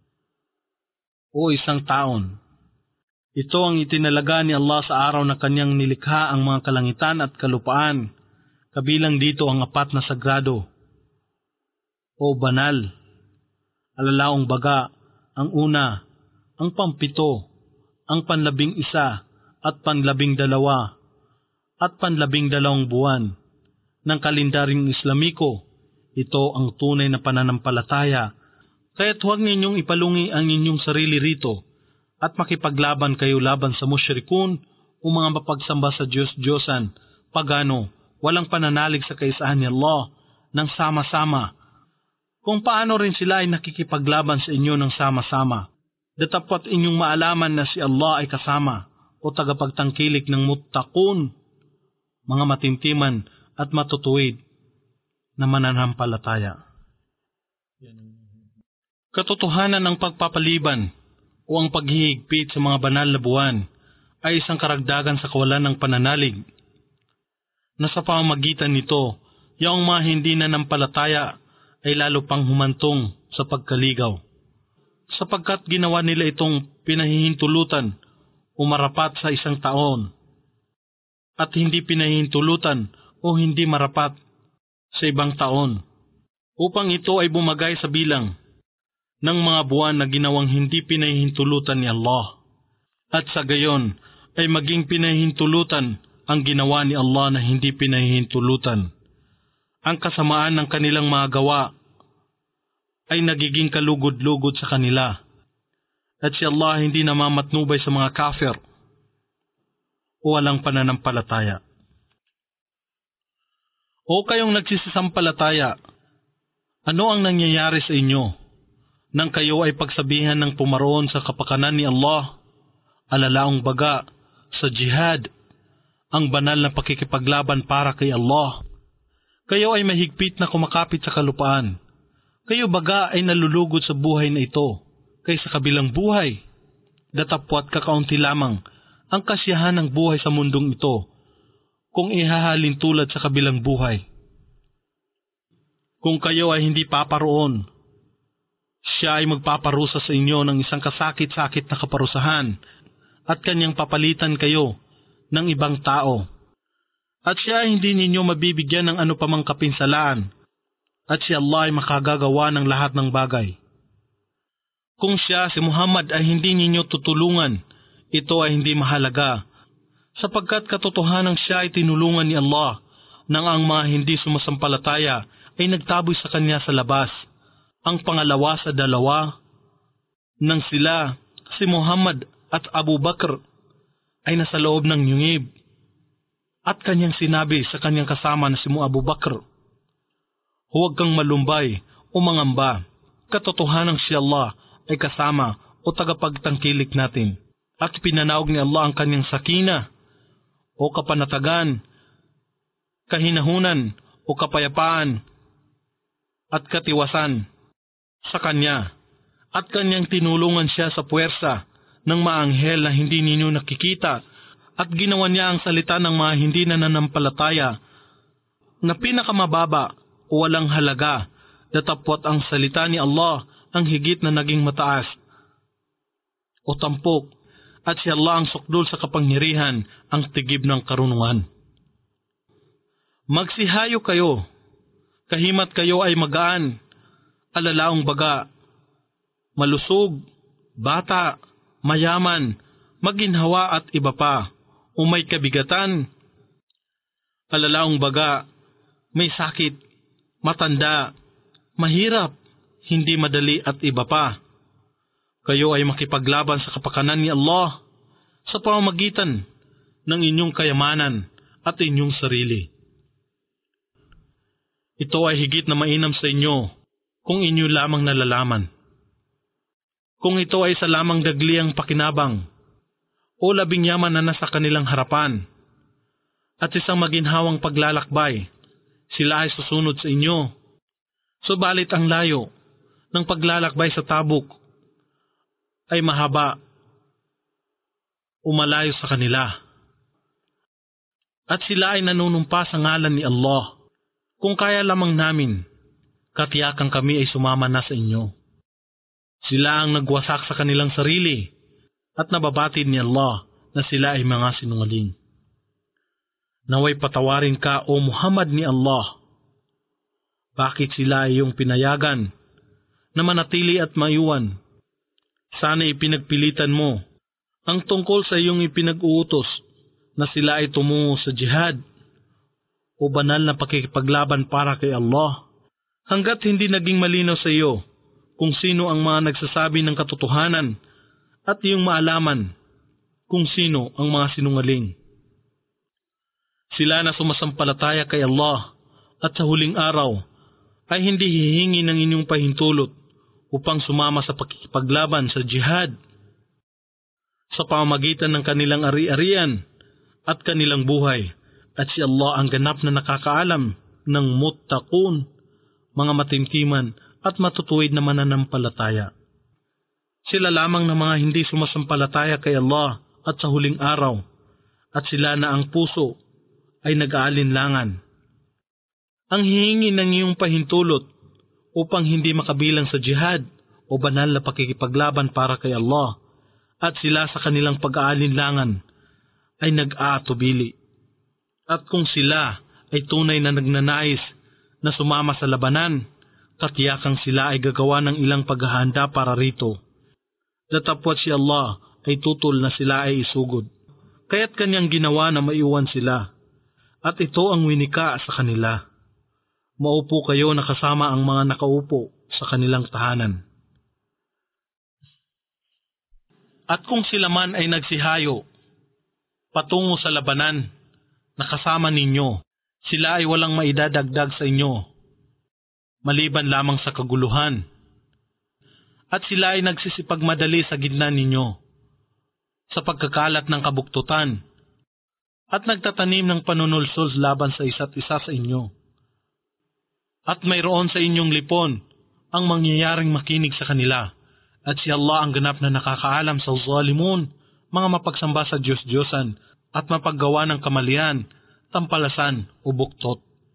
Speaker 1: o isang taon. Ito ang itinalaga ni Allah sa araw na kanyang nilikha ang mga kalangitan at kalupaan, kabilang dito ang apat na sagrado o banal. Alalaong baga, ang una, ang pampito, ang panlabing isa, at panlabing dalawa, at panlabing dalawang buwan ng kalendaryong Islamiko. Ito ang tunay na pananampalataya, kaya't huwag ninyong ipalungi ang inyong sarili rito at makipaglaban kayo laban sa musyrikun o mga mapagsamba sa Diyos-Diyosan, pagano, walang pananalig sa kaisahan ni Allah ng sama-sama, kung paano rin sila ay nakikipaglaban sa inyo ng sama-sama. Datapot inyong maalaman na si Allah ay kasama o tagapagtangkilik ng muttaqun, mga matimtiman at matutuwid na mananampalataya. Katotohanan ng pagpapaliban o ang paghihigpit sa mga banal na buwan ay isang karagdagan sa kawalan ng pananalig, na sa pamamagitan nito, yung mga hindi nanampalataya ay lalo pang humantong sa pagkaligaw, sapagkat ginawa nila itong pinahihintulutan o marapat sa isang taon, at hindi pinahihintulutan o hindi marapat sa ibang taon, upang ito ay bumagay sa bilang ng mga buwan na ginawang hindi pinahihintulutan ni Allah, at sa gayon ay maging pinahihintulutan ang ginawa ni Allah na hindi pinahihintulutan. Ang kasamaan ng kanilang mga gawa ay nagiging kalugod-lugod sa kanila, at si Allah hindi namamatnubay sa mga kafir o walang pananampalataya. O kayong nagsisampalataya, ano ang nangyayari sa inyo nang kayo ay pagsabihan ng pumaroon sa kapakanan ni Allah, alalaong baga sa jihad, ang banal na pakikipaglaban para kay Allah? Kayo ay mahigpit na kumakapit sa kalupaan. Kayo baga ay nalulugod sa buhay na ito kaysa kabilang buhay. Datapwat kakaunti lamang ang kasiyahan ng buhay sa mundong ito kung ihahalin tulad sa kabilang buhay. Kung kayo ay hindi paparoon, siya ay magpaparusa sa inyo ng isang kasakit-sakit na kaparusahan at kanyang papalitan kayo ng ibang tao. At siya ay hindi ninyo mabibigyan ng ano pamang kapinsalaan, at si Allah ay makagagawa ng lahat ng bagay. Kung siya, si Muhammad, ay hindi ninyo tutulungan, ito ay hindi mahalaga, sapagkat katotohanan siya ay tinulungan ni Allah nang ang mga hindi sumasampalataya ay nagtaboy sa kanya sa labas. Ang pangalawa sa dalawa nang sila, si Muhammad at Abu Bakr, ay nasa loob ng yungib, at kanyang sinabi sa kanyang kasama na si Abu Bakr, huwag kang malumbay o mangamba, katotohanan si Allah ay kasama o tagapagtangkilik natin. At pinanaog ni Allah ang kanyang sakina o kapanatagan, kahinahunan o kapayapaan at katiwasan sa kanya, at kanyang tinulungan siya sa puwersa ng maanghel na hindi ninyo nakikita, at ginawa niya ang salita ng mga hindi nananampalataya na pinakamababa o walang halaga, datapwat ang salita ni Allah ang higit na naging mataas o tampok, at si Allah ang sukdul sa kapangyarihan, ang tigib ng karunungan. Magsihayo kayo, kahimat kayo ay magaan, alalaong baga, malusog, bata, mayaman, maginhawa at iba pa, o may kabigatan, alalaong baga, may sakit, matanda, mahirap, hindi madali at iba pa. kayo ay makipaglaban sa kapakanan ni Allah sa pamamagitan ng inyong kayamanan at inyong sarili. Ito ay higit na mainam sa inyo kung inyo lamang nalalaman. Kung ito ay sa lamang dagliang pakinabang o labing yaman na nasa kanilang harapan at isang maginhawang paglalakbay, sila ay susunod sa inyo. Subalit ang layo ng paglalakbay sa Tabuk ay mahaba o malayo sa kanila. At sila ay nanunumpa sa ngalan ni Allah. Kung kaya lamang namin, katiyakan kami ay sumama na sa inyo. Sila ang nagwasak sa kanilang sarili at nababatid ni Allah na sila ay mga sinungaling. Naway patawarin ka, O Muhammad ni Allah. Bakit sila ay iyong pinayagan na manatili at maiwan? Sana ipinagpilitan mo ang tungkol sa iyong ipinag-uutos na sila ay tumungo sa jihad o banal na pakikipaglaban para kay Allah, hanggat hindi naging malinaw sa iyo kung sino ang mga nagsasabi ng katotohanan at iyong maalaman kung sino ang mga sinungaling. Sila na sumasampalataya kay Allah at sa huling araw ay hindi hihingi ng inyong pahintulot upang sumama sa pakikipaglaban sa jihad sa pamamagitan ng kanilang ari-arian at kanilang buhay, at si Allah ang ganap na nakakaalam ng muttaqun, mga matintiman at matutuwid na mananampalataya. Sila lamang ng mga hindi sumasampalataya kay Allah at sa huling araw, at sila na ang puso ay nag-aalinlangan. Ang hihingi ng iyong pahintulot upang hindi makabilang sa jihad o banal na pakikipaglaban para kay Allah, at sila sa kanilang pag-aalinlangan ay nag-aatubili. At kung sila ay tunay na nagnanais na sumama sa labanan, katiyakang sila ay gagawa ng ilang paghahanda para rito. Datapwat si Allah ay tutol na sila ay isugod, kaya't kanyang ginawa na maiwan sila, at ito ang winika sa kanila. Maupo kayo na kasama ang mga nakaupo sa kanilang tahanan. At kung sila man ay nagsihayo patungo sa labanan na kasama ninyo, sila ay walang maidadagdag sa inyo, maliban lamang sa kaguluhan. At sila ay nagsisipagmadali sa gitna ninyo sa pagkakalat ng kabuktutan at nagtatanim ng panunulsol laban sa isa't isa sa inyo. At mayroon sa inyong lipon ang mangyayaring makinig sa kanila, at si Allah ang ganap na nakakaalam sa zalimun, mga mapagsamba sa Diyos-Diyosan at mapaggawa ng kamalian, tampalasan o buktot.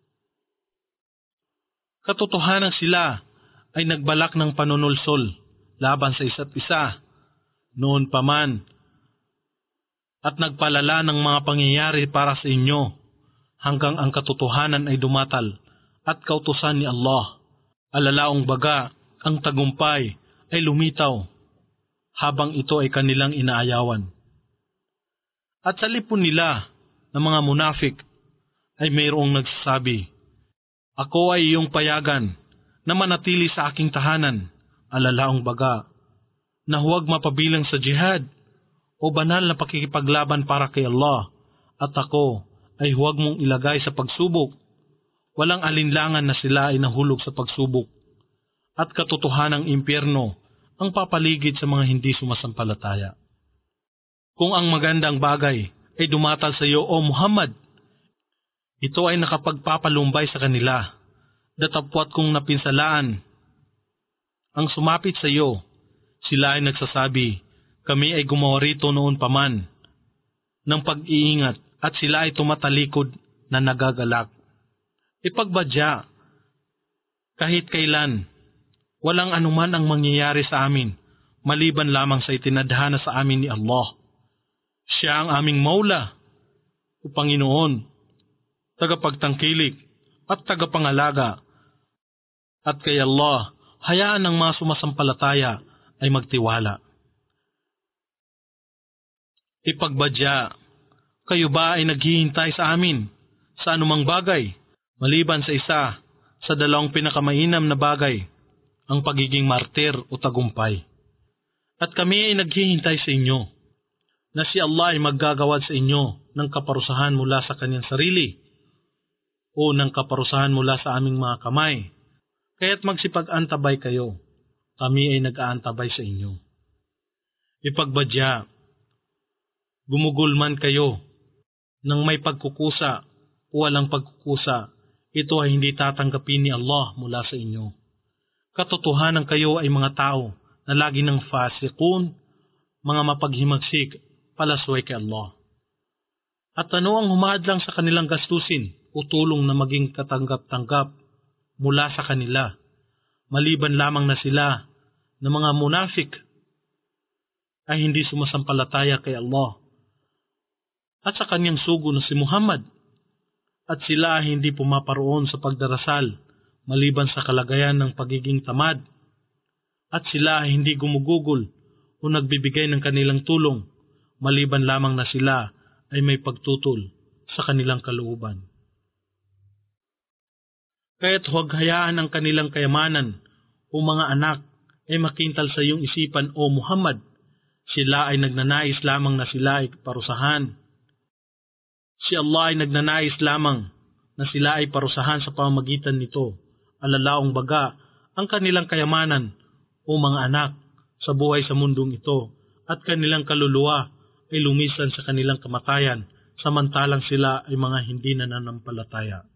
Speaker 1: Katotohanan sila ay nagbalak ng panunulsol laban sa isa't isa noon pa man, at nagpalala ng mga pangyayari para sa inyo hanggang ang katotohanan ay dumatal at kautusan ni Allah. Alalaong baga ang tagumpay ay lumitaw habang ito ay kanilang inaayawan. At sa lipon nila ng mga munafik ay mayroong nagsasabi, ako ay iyong payagan na manatili sa aking tahanan, alalaong baga, na huwag mapabilang sa jihad o banal na pakikipaglaban para kay Allah, at ako ay huwag mong ilagay sa pagsubok. Walang alinlangan na sila ay nahulog sa pagsubok, at katotohanang impyerno ang papaligid sa mga hindi sumasampalataya. Kung ang magandang bagay ay dumatal sa iyo, O Muhammad, ito ay nakapagpapalumbay sa kanila, datapwat kung napinsalaan ang sumapit sa iyo, sila ay nagsasabi, kami ay gumawa rito noon paman ng pag-iingat, at sila ay tumatalikod na nagagalak. Ipagbadya, kahit kailan, walang anuman ang mangyayari sa amin, maliban lamang sa itinadhana sa amin ni Allah. Siya ang aming Maula, o Panginoon, tagapagtangkilik at tagapangalaga, at kay Allah, hayaan ng mga sumasampalataya ay magtiwala. Ipagbadya, kayo ba ay naghihintay sa amin sa anumang bagay, maliban sa isa sa dalawang pinakamainam na bagay, ang pagiging martir o tagumpay? At kami ay naghihintay sa inyo na si Allah ay maggagawad sa inyo ng kaparusahan mula sa kanyang sarili o ng kaparusahan mula sa aming mga kamay. Kaya't magsipag-antabay kayo, kami ay nag-aantabay sa inyo. Ipagbadya, gumugulman kayo ng may pagkukusa o walang pagkukusa, ito ay hindi tatanggapin ni Allah mula sa inyo. Katotohanan kayo ay mga tao na lagi ng fasikun, mga mapaghimagsik, palasway kay Allah. At ano ang humadlang sa kanilang gastusin o tulong na maging katanggap-tanggap mula sa kanila, maliban lamang na sila na mga munafik ay hindi sumasampalataya kay Allah at sa kanyang sugo na si Muhammad, at sila ay hindi pumaparoon sa pagdarasal maliban sa kalagayan ng pagiging tamad, at sila ay hindi gumugugol o nagbibigay ng kanilang tulong maliban lamang na sila ay may pagtutol sa kanilang kalooban. Kaya't huwag hayaan ang kanilang kayamanan o mga anak ay makintal sa iyong isipan o Muhammad. Sila ay nagnanais lamang na sila ay parusahan. Si Allah ay nagnanais lamang na sila ay parusahan sa pamamagitan nito, alalaong baga ang kanilang kayamanan o mga anak sa buhay sa mundong ito, at kanilang kaluluwa ay lumisan sa kanilang kamatayan, samantalang sila ay mga hindi nananampalataya.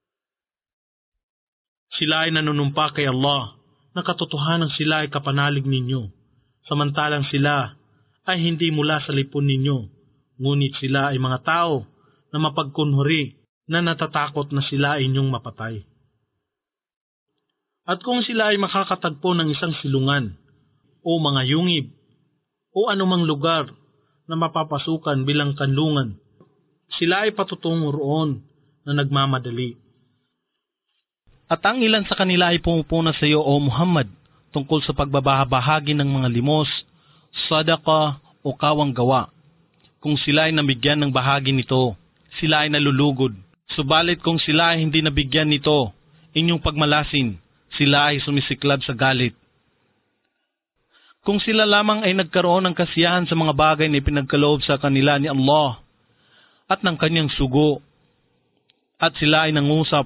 Speaker 1: Sila ay nanunumpa kay Allah na katotohanan sila ay kapanalig ninyo, samantalang sila ay hindi mula sa lipon ninyo, ngunit sila ay mga tao na mapagkunhuri na natatakot na sila ay inyong mapatay. At kung sila ay makakatagpo ng isang silungan o mga yungib o anumang lugar na mapapasukan bilang kanlungan, sila ay patutungo roon na nagmamadali. At ang ilan sa kanila ay pumupuna sa iyo, O Muhammad, tungkol sa pagbabahagi ng mga limos, sadaka o kawang gawa. Kung sila ay nabigyan ng bahagi nito, sila ay nalulugod. Subalit kung sila ay hindi nabigyan nito, inyong pagmalasin, sila ay sumisiklab sa galit. Kung sila lamang ay nagkaroon ng kasiyahan sa mga bagay na ipinagkaloob sa kanila ni Allah at ng kanyang sugo, at sila ay nangusap,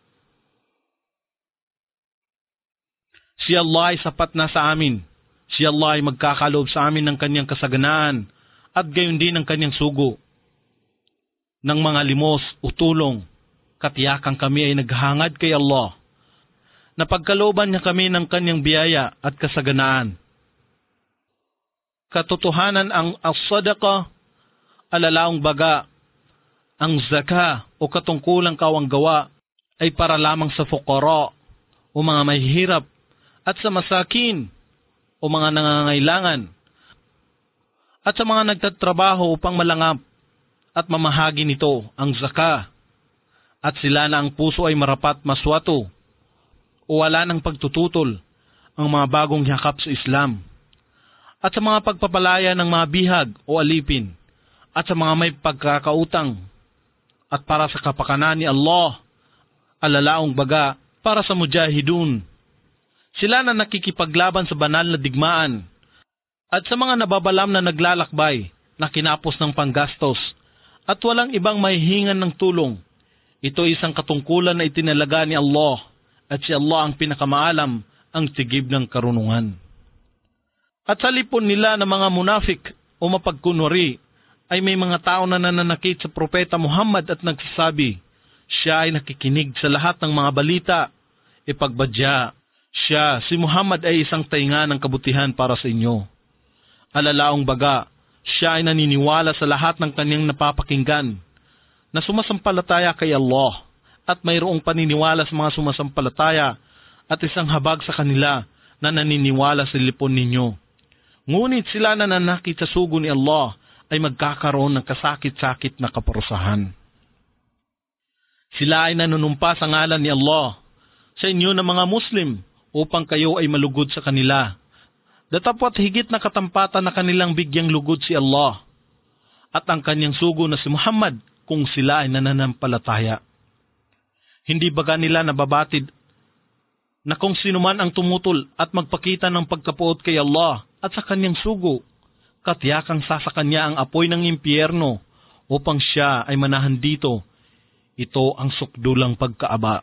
Speaker 1: si Allah ay sapat na sa amin, si Allah ay magkakaloob sa amin ng kanyang kasaganaan at gayon din ng kanyang sugo ng mga limos o tulong, katiyakan kami ay naghangad kay Allah na pagkalooban niya kami ng kanyang biyaya at kasaganaan. Katotohanan ang as-sadaqa, alalaong baga, ang zaka o katungkulang kawang gawa ay para lamang sa fuqara o mga mahihirap at sa masakin o mga nangangailangan at sa mga nagtatrabaho upang malangap at mamahagi nito ang zaka, at sila na ang puso ay marapat maswato o wala ng pagtututol ang mga bagong yakap sa Islam, at sa mga pagpapalaya ng mga bihag o alipin, at sa mga may pagkakautang, at para sa kapakanan ni Allah, alalaong baga para sa mujahidun. Sila na nakikipaglaban sa banal na digmaan, at sa mga nababalam na naglalakbay na kinapos ng panggastos, at walang ibang mahihingan ng tulong. Ito ay isang katungkulan na itinalaga ni Allah, at si Allah ang pinakamaalam, ang tigib ng karunungan. At sa lipon nila ng mga munafik o mapagkunwari, ay may mga tao na nananakit sa Propeta Muhammad at nagsasabi, siya ay nakikinig sa lahat ng mga balita. Ipagbadya, siya, si Muhammad ay isang tainga ng kabutihan para sa inyo. Alalaong baga, siya ay naniniwala sa lahat ng kanyang napapakinggan na sumasampalataya kay Allah, at mayroong paniniwala sa mga sumasampalataya at isang habag sa kanila na naniniwala sa lipon ninyo. Ngunit sila na nanakit sa sugo ni Allah ay magkakaroon ng kasakit-sakit na kaparusahan. Sila ay nanunumpa sa ngalan ni Allah sa inyo na mga Muslim upang kayo ay malugod sa kanila. Datapwat higit na katampatan na kanilang bigyang lugod si Allah at ang kanyang sugo na si Muhammad kung sila ay nananampalataya. Hindi baga nila nababatid na kung sino man ang tumutol at magpakita ng pagkapuot kay Allah at sa kanyang sugo, katiyakang sasakan niya ang apoy ng impyerno upang siya ay manahan dito. Ito ang sukdulang pagkaaba.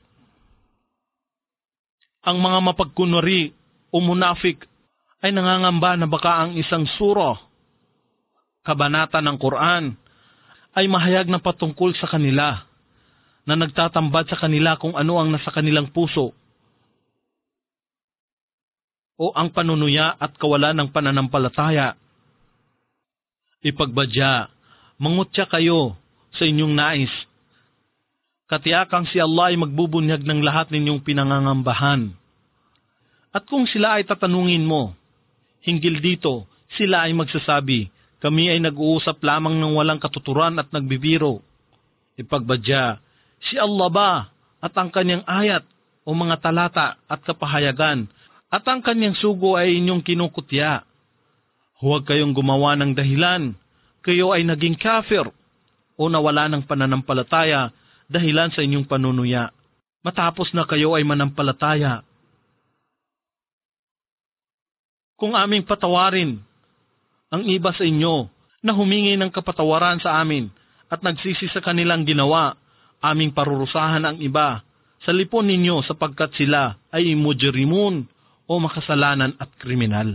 Speaker 1: Ang mga mapagkunwari o munafik ay nangangamba na baka ang isang sura, kabanata ng Quran, ay mahayag na patungkol sa kanila, na nagtatambad sa kanila kung ano ang nasa kanilang puso, o ang panunuya at kawalan ng pananampalataya. Ipagbadya, mangutya kayo sa inyong nais. Katiyakang si Allah ay magbubunyag ng lahat ninyong pinangangambahan. At kung sila ay tatanungin mo, hinggil dito, sila ay magsasabi, kami ay nag-uusap lamang ng walang katuturan at nagbibiro. Ipagbadya, si Allah ba at ang kanyang ayat o mga talata at kapahayagan at ang kanyang sugo ay inyong kinukutya. Huwag kayong gumawa ng dahilan, kayo ay naging kafir o nawala ng pananampalataya dahilan sa inyong panunuya, matapos na kayo ay manampalataya. Kung aming patawarin ang iba sa inyo na humingi ng kapatawaran sa amin at nagsisi sa kanilang ginawa, aming parurusahan ang iba sa lipon ninyo sapagkat sila ay mujrimun o makasalanan at kriminal.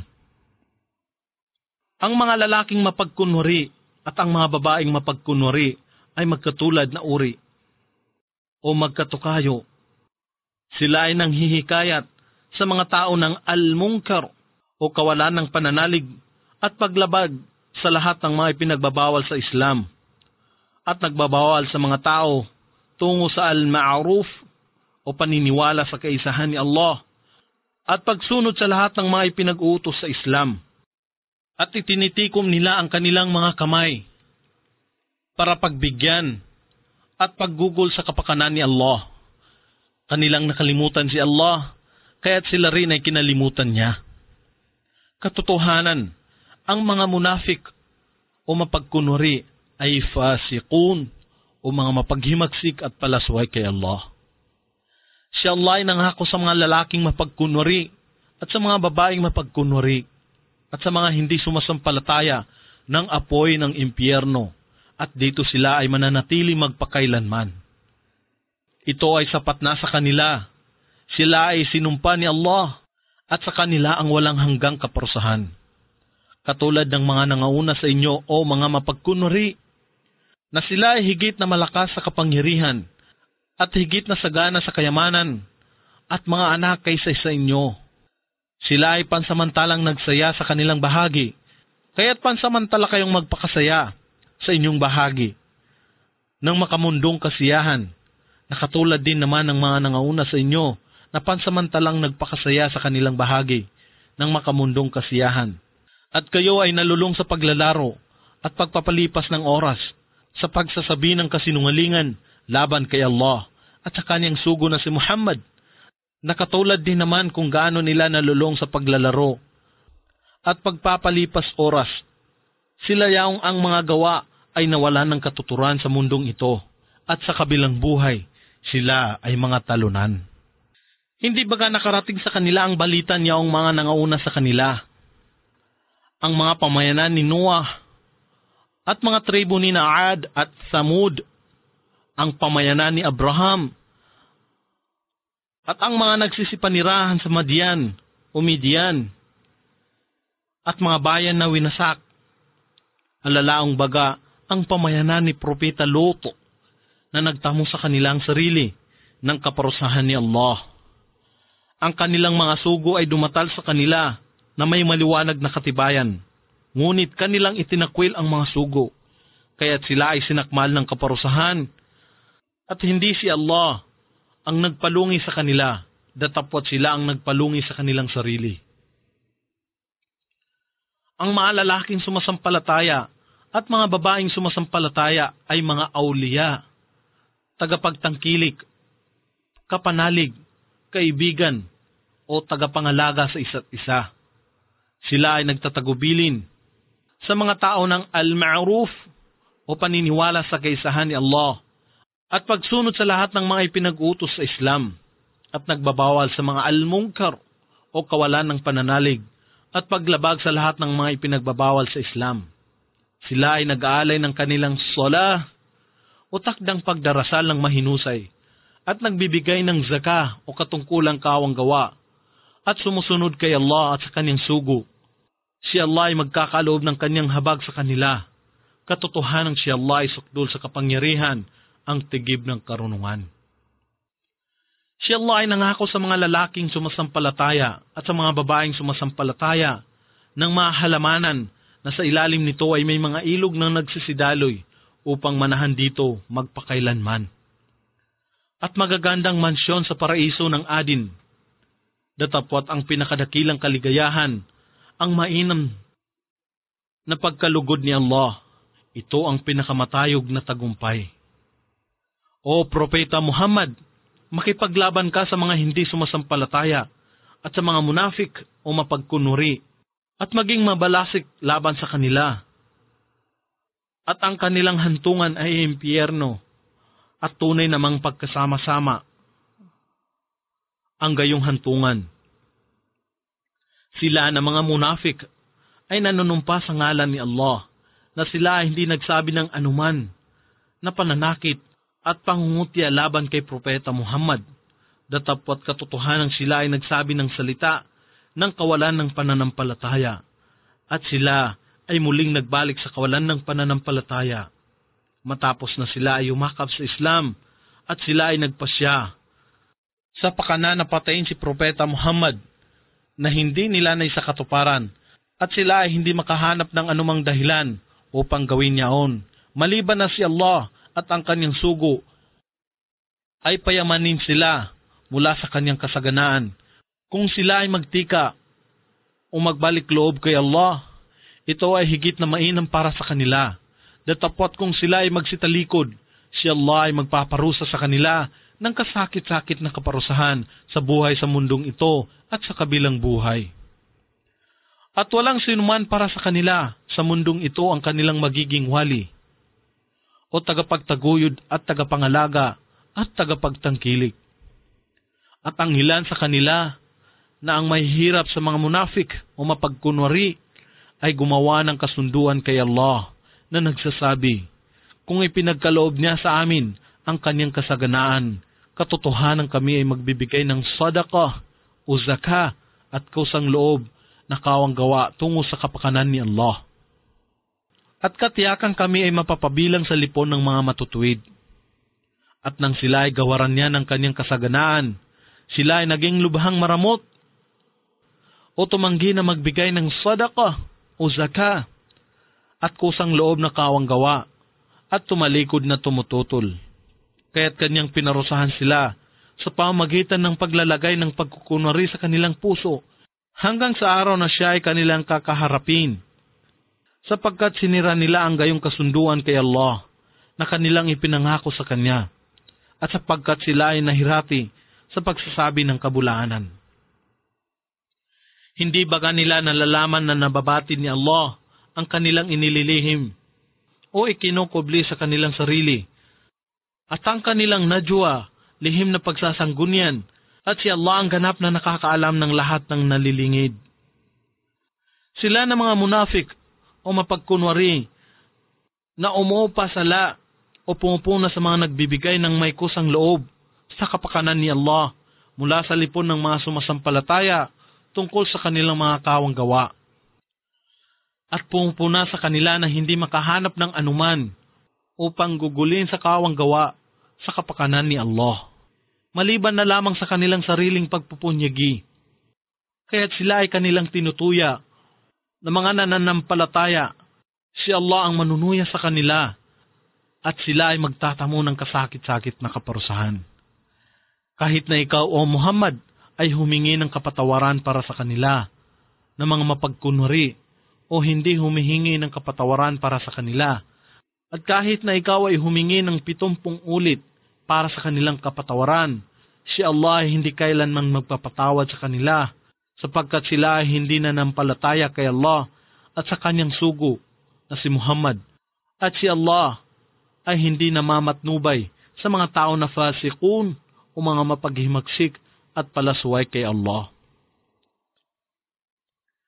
Speaker 1: Ang mga lalaking mapagkunwari at ang mga babaeng mapagkunwari ay magkatulad na uri o magkatukayo. Sila ay nanghihikayat sa mga tao ng al-munkar o kawalan ng pananalig at paglabag sa lahat ng mga ipinagbabawal sa Islam at nagbabawal sa mga tao tungo sa al-ma'ruf o paniniwala sa kaisahan ni Allah at pagsunod sa lahat ng mga ipinag-uutos sa Islam. At itinitikom nila ang kanilang mga kamay para pagbigyan at paggugol sa kapakanan ni Allah. Kanilang nakalimutan si Allah, kaya't sila rin ay kinalimutan niya. Katotohanan, ang mga munafik o mapagkunwari ay fasikun o mga mapaghimagsik at palasway kay Allah. Si Allah ay nangako sa mga lalaking mapagkunwari at sa mga babaeng mapagkunwari at sa mga hindi sumasampalataya ng apoy ng impyerno at dito sila ay mananatili magpakailanman. Ito ay sapat na sa kanila. Sila ay sinumpa ni Allah at sa kanila ang walang hanggang kaparusahan. Katulad ng mga nangauna sa inyo o mga mapagkunwari, na sila ay higit na malakas sa kapangyarihan at higit na sagana sa kayamanan at mga anak kaysa sa inyo. Sila ay pansamantalang nagsaya sa kanilang bahagi, kaya't pansamantala kayong magpakasaya sa inyong bahagi ng makamundong kasiyahan, na katulad din naman ng mga nangauna sa inyo na pansamantalang nagpakasaya sa kanilang bahagi ng makamundong kasiyahan. At kayo ay nalulung sa paglalaro at pagpapalipas ng oras sa pagsasabi ng kasinungalingan laban kay Allah at sa kanyang sugo na si Muhammad, na katulad din naman kung gaano nila nalulung sa paglalaro at pagpapalipas oras. Sila yaong ang mga gawa ay nawalan ng katuturan sa mundong ito at sa kabilang buhay, sila ay mga talunan. Hindi baga nakarating sa kanila ang balita niyang mga nangauna sa kanila, ang mga pamayanan ni Noah at mga tribo ni Naad at Thamud, ang pamayanan ni Abraham at ang mga nagsisipanirahan sa Madian o Midian at mga bayan na winasak. Alalaong baga ang pamayanan ni Propeta Lot na nagtamo sa kanilang sarili ng kaparusahan ni Allah. Ang kanilang mga sugo ay dumatal sa kanila na may maliwanag na katibayan, ngunit kanilang itinakwil ang mga sugo, kaya't sila ay sinakmal ng kaparusahan at hindi si Allah ang nagpalungi sa kanila, datapwat sila ang nagpalungi sa kanilang sarili. Ang mga lalaking sumasampalataya at mga babaeng sumasampalataya ay mga awliya, tagapagtangkilik, kapanalig, kaibigan, o tagapangalaga sa isa't isa. Sila ay nagtatagubilin sa mga tao ng al-ma'ruf o paniniwala sa kaisahan ni Allah at pagsunod sa lahat ng mga ipinag-utos sa Islam at nagbabawal sa mga al-munkar o kawalan ng pananalig at paglabag sa lahat ng mga ipinagbabawal sa Islam. Sila ay nag-aalay ng kanilang sola o takdang pagdarasal ng mahinusay at nagbibigay ng zaka o katungkulang kawang gawa at sumusunod kay Allah at sa kanyang sugo. Si Allah ay magkakaloob ng kanyang habag sa kanila. Katotohanan si Allah ay sukdul sa kapangyarihan, ang tigib ng karunungan. Si Allah ay nangako sa mga lalaking sumasampalataya at sa mga babaeng sumasampalataya ng mahalamanan na sa ilalim nito ay may mga ilog ng nagsisidaloy upang manahan dito magpakailanman. At magagandang mansyon sa paraiso ng Adin. Datapwat ang pinakadakilang kaligayahan, ang mainam na pagkalugod ni Allah. Ito ang pinakamatayog na tagumpay. O Propeta Muhammad, makipaglaban ka sa mga hindi sumasampalataya at sa mga munafik o mapagkunuri at maging mabalasik laban sa kanila. At ang kanilang hantungan ay impyerno at tunay namang pagkasama-sama ang gayong hantungan. Sila na mga munafik ay nanunumpa sa ngalan ni Allah na sila ay hindi nagsabi ng anuman na pananakit at pangungutya laban kay Propeta Muhammad. Datapwat katotohanan sila ay nagsabi ng salita ng kawalan ng pananampalataya at sila ay muling nagbalik sa kawalan ng pananampalataya matapos na sila ay umakap sa Islam at sila ay nagpasya sa pakana na patayin si Propeta Muhammad na hindi nila naisakatuparan at sila ay hindi makahanap ng anumang dahilan upang gawin niyaon maliban na si Allah at ang kanyang sugo ay payamanin sila mula sa kanyang kasaganaan. Kung sila ay magtika o magbalik loob kay Allah, ito ay higit na mainam para sa kanila. Datapwat kung sila ay magsitalikod, si Allah ay magpaparusa sa kanila ng kasakit-sakit na kaparusahan sa buhay sa mundong ito at sa kabilang buhay. At walang sinuman para sa kanila sa mundong ito ang kanilang magiging wali o tagapagtaguyod at tagapangalaga at tagapagtangkilik. At ang ilan sa kanila na ang mahihirap sa mga munafik o mapagkunwari ay gumawa ng kasunduan kay Allah na nagsasabi, kung ipinagkaloob niya sa amin ang kanyang kasaganaan, katotohanan kami ay magbibigay ng sadaqah o zakah at kusang loob na kawang gawa tungo sa kapakanan ni Allah. At katiyakan kami ay mapapabilang sa lipon ng mga matutuwid. At nang sila ay gawaran niya ng kanyang kasaganaan, sila ay naging lubhang maramot o tumanggi na magbigay ng sadaqah o zakah at kusang loob na kawang gawa at tumalikod na tumututol. Kaya't kanyang pinarusahan sila sa pamamagitan ng paglalagay ng pagkukunwari sa kanilang puso hanggang sa araw na siya ay kanilang kakaharapin, sapagkat sinira nila ang gayong kasunduan kay Allah na kanilang ipinangako sa Kanya, at sapagkat sila ay nahirati sa pagsasabi ng kabulaanan. Hindi baga nila nalalaman na nababati ni Allah ang kanilang inililihim o ikinukubli sa kanilang sarili, at ang kanilang najwa, lihim na pagsasanggunian, at si Allah ang ganap na nakakaalam ng lahat ng nalilingid. Sila na mga munafik o mapagkunwari na umuupa sala o pumupuna sa mga nagbibigay ng may kusang loob sa kapakanan ni Allah mula sa lipon ng mga sumasampalataya tungkol sa kanilang mga kawang gawa. At pumupuna sa kanila na hindi makahanap ng anuman upang gugulin sa kawang gawa sa kapakanan ni Allah, maliban na lamang sa kanilang sariling pagpupunyagi. Kaya't sila ay kanilang tinutuya na mga nananampalataya, si Allah ang manunuya sa kanila, at sila ay magtatamo ng kasakit-sakit na kaparusahan. Kahit na ikaw, O Muhammad, ay humingi ng kapatawaran para sa kanila na mga mapagkunwari o hindi humihingi ng kapatawaran para sa kanila, at kahit na ikaw ay humingi ng pitumpung ulit para sa kanilang kapatawaran, si Allah ay hindi kailanman magpapatawad sa kanila, sapagkat sila ay hindi nanampalataya kay Allah at sa kanyang sugo na si Muhammad, at si Allah ay hindi namamatnubay sa mga tao na fasikun o mga mapaghimagsik at palasuway kay Allah.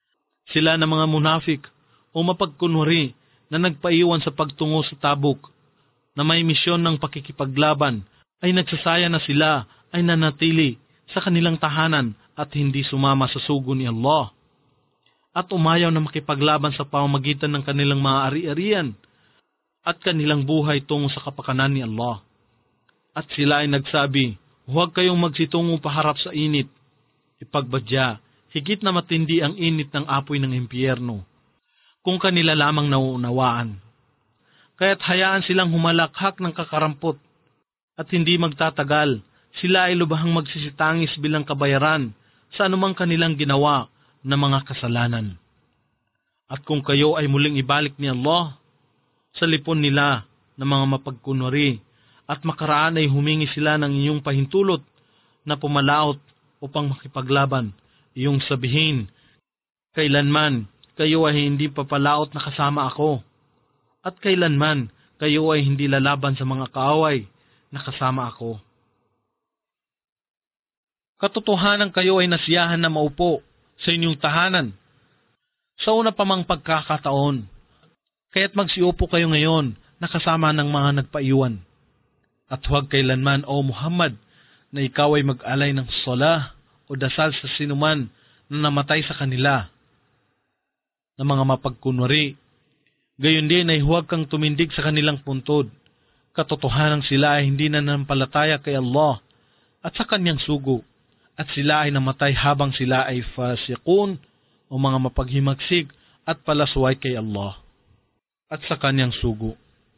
Speaker 1: Sila na mga munafik o mapagkunwari na nagpaiwan sa pagtungo sa Tabuk na may misyon ng pakikipaglaban ay nagsasaya na sila ay nanatili sa kanilang tahanan at hindi sumama sa sugo ni Allah at umayaw na makipaglaban sa pamamagitan ng kanilang mga ari-arian at kanilang buhay tungo sa kapakanan ni Allah. At sila ay nagsabi, huwag kayong magsitungo paharap sa init. Ipagbadya, higit na matindi ang init ng apoy ng impyerno kung kanila lamang nauunawaan. Kaya't hayaan silang humalakhak ng kakarampot at hindi magtatagal, sila ay lubhang magsisitangis bilang kabayaran sa anumang kanilang ginawa na mga kasalanan. At kung kayo ay muling ibalik ni Allah sa lipon nila ng mga mapagkunwari at makaraan ay humingi sila ng iyong pahintulot na pumalaot upang makipaglaban, iyong sabihin, kailanman kayo ay hindi papalaot na kasama ako at kailanman kayo ay hindi lalaban sa mga kaaway na kasama ako. Katotohanan kayo ay nasiyahan na maupo sa inyong tahanan sa una pa mang pagkakataon, kaya't magsiupo kayo ngayon na kasama ng mga nagpaiwan. At huwag kailanman, O Muhammad, na ikaw ay mag-alay ng salah o dasal sa sinuman na namatay sa kanila na mga mapagkunwari. Gayon din ay huwag kang tumindig sa kanilang puntod. Katotohanan sila ay hindi nanampalataya kay Allah at sa kanyang sugo, at sila ay namatay habang sila ay fasiqun o mga mapaghimagsik at palasway kay Allah at sa kanyang sugo.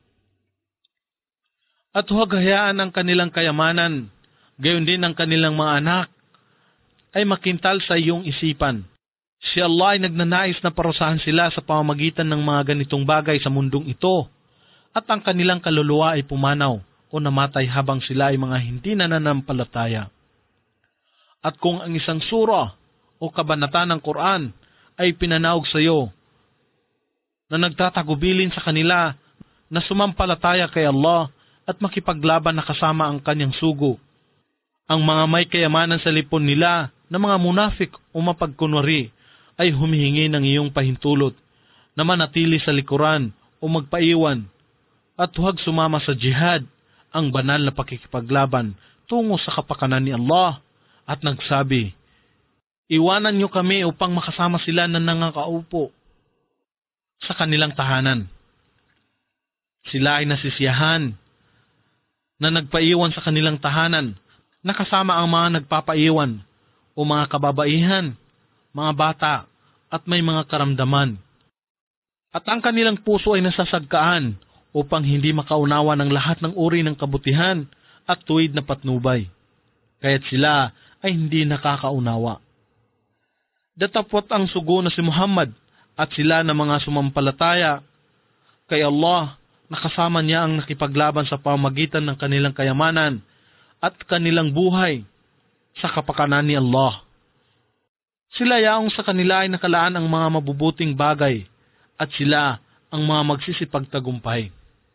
Speaker 1: At huwag hayaan ang kanilang kayamanan, gayon din ang kanilang mga anak, ay makintal sa iyong isipan. Si Allah ay nagnanais na parusahan sila sa pamamagitan ng mga ganitong bagay sa mundong ito, at ang kanilang kaluluwa ay pumanaw o namatay habang sila ay mga hindi nananampalataya. At kung ang isang sura o kabanata ng Quran ay pinanaog sa iyo na nagtatagubilin sa kanila na sumampalataya kay Allah at makipaglaban na kasama ang kanyang sugo, ang mga may kayamanan sa lipon nila na mga munafik o mapagkunwari ay humihingi ng iyong pahintulot na manatili sa likuran o magpaiwan at huwag sumama sa jihad, ang banal na pakikipaglaban tungo sa kapakanan ni Allah, at nagsabi, iwanan niyo kami upang makasama sila na nangakaupo sa kanilang tahanan. Sila ay nasisiyahan na nagpaiwan sa kanilang tahanan, nakasama ang mga nagpapaiwan o mga kababaihan, mga bata, at may mga karamdaman. At ang kanilang puso ay nasasagkaan upang hindi makaunawa ng lahat ng uri ng kabutihan at tuwid na patnubay. Kaya't sila ay hindi nakakaunawa. Datapot ang sugo na si Muhammad at sila na mga sumampalataya kay Allah, nakasama niya ang nakipaglaban sa pamamagitan ng kanilang kayamanan at kanilang buhay sa kapakanan ni Allah. Sila yaong sa kanila ay nakalaan ang mga mabubuting bagay at sila ang mga magsisipagtagumpay.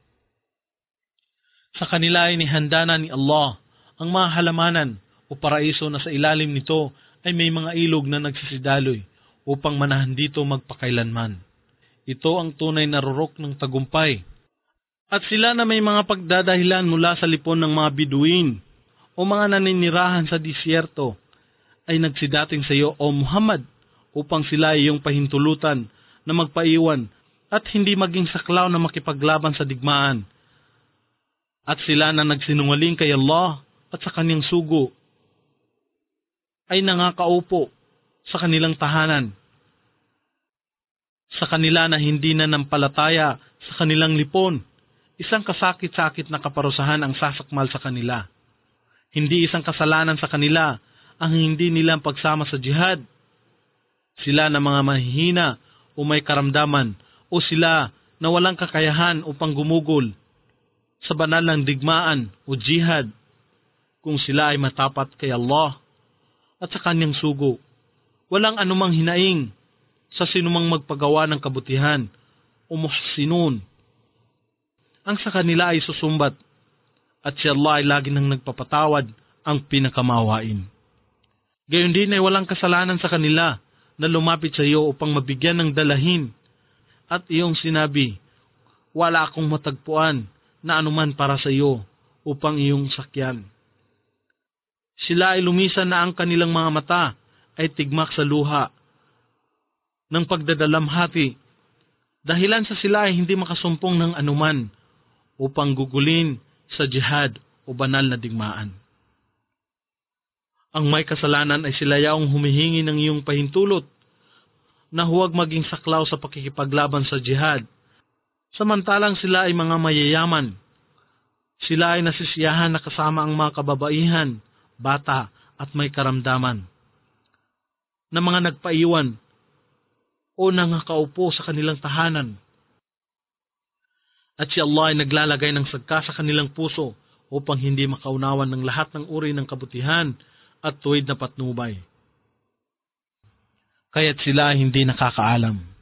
Speaker 1: Sa kanila ay nihanda na ni Allah ang mga halamanan o paraiso na sa ilalim nito ay may mga ilog na nagsisidaloy upang manahan dito magpakailanman. Ito ang tunay na rurok ng tagumpay. At sila na may mga pagdadahilan mula sa lipon ng mga biduin o mga naninirahan sa disyerto ay nagsidating sa iyo, O Muhammad, upang sila ay iyong pahintulutan na magpaiwan at hindi maging saklaw na makipaglaban sa digmaan. At sila na nagsinungaling kay Allah at sa kanyang sugo ay nangakaupo sa kanilang tahanan. Sa kanila na hindi na nampalataya sa kanilang lipon, isang kasakit-sakit na kaparusahan ang sasakmal sa kanila. Hindi isang kasalanan sa kanila ang hindi nilang pagsama sa jihad. Sila na mga mahihina o may karamdaman o sila na walang kakayahan upang gumugol sa banal ng digmaan o jihad kung sila ay matapat kay Allah at sa kanyang sugo. Walang anumang hinaing sa sinumang magpagawa ng kabutihan o muhsinun. Ang sa kanila ay susumbat at si Allah ay lagi nang nagpapatawad, ang pinakamawain. Gayon din ay walang kasalanan sa kanila na lumapit sa iyo upang mabigyan ng dalahin, at iyong sinabi, wala akong matagpuan na anuman para sa iyo upang iyong sakyan. Sila ay lumisan na ang kanilang mga mata ay tigmak sa luha ng pagdadalamhati, dahilan sa sila ay hindi makasumpong ng anuman upang gugulin sa jihad o banal na digmaan. Ang may kasalanan ay sila yaong humihingi ng iyong pahintulot na huwag maging saklaw sa pakikipaglaban sa jihad, samantalang sila ay mga mayayaman. Sila ay nasisiyahan na kasama ang mga kababaihan, bata at may karamdaman, na mga nagpaiwan o nangakaupo sa kanilang tahanan. At si Allah ay naglalagay ng sagka sa kanilang puso upang hindi makaunawan ng lahat ng uri ng kabutihan at tuwid na patnubay. Kaya't sila ay hindi nakakaalam.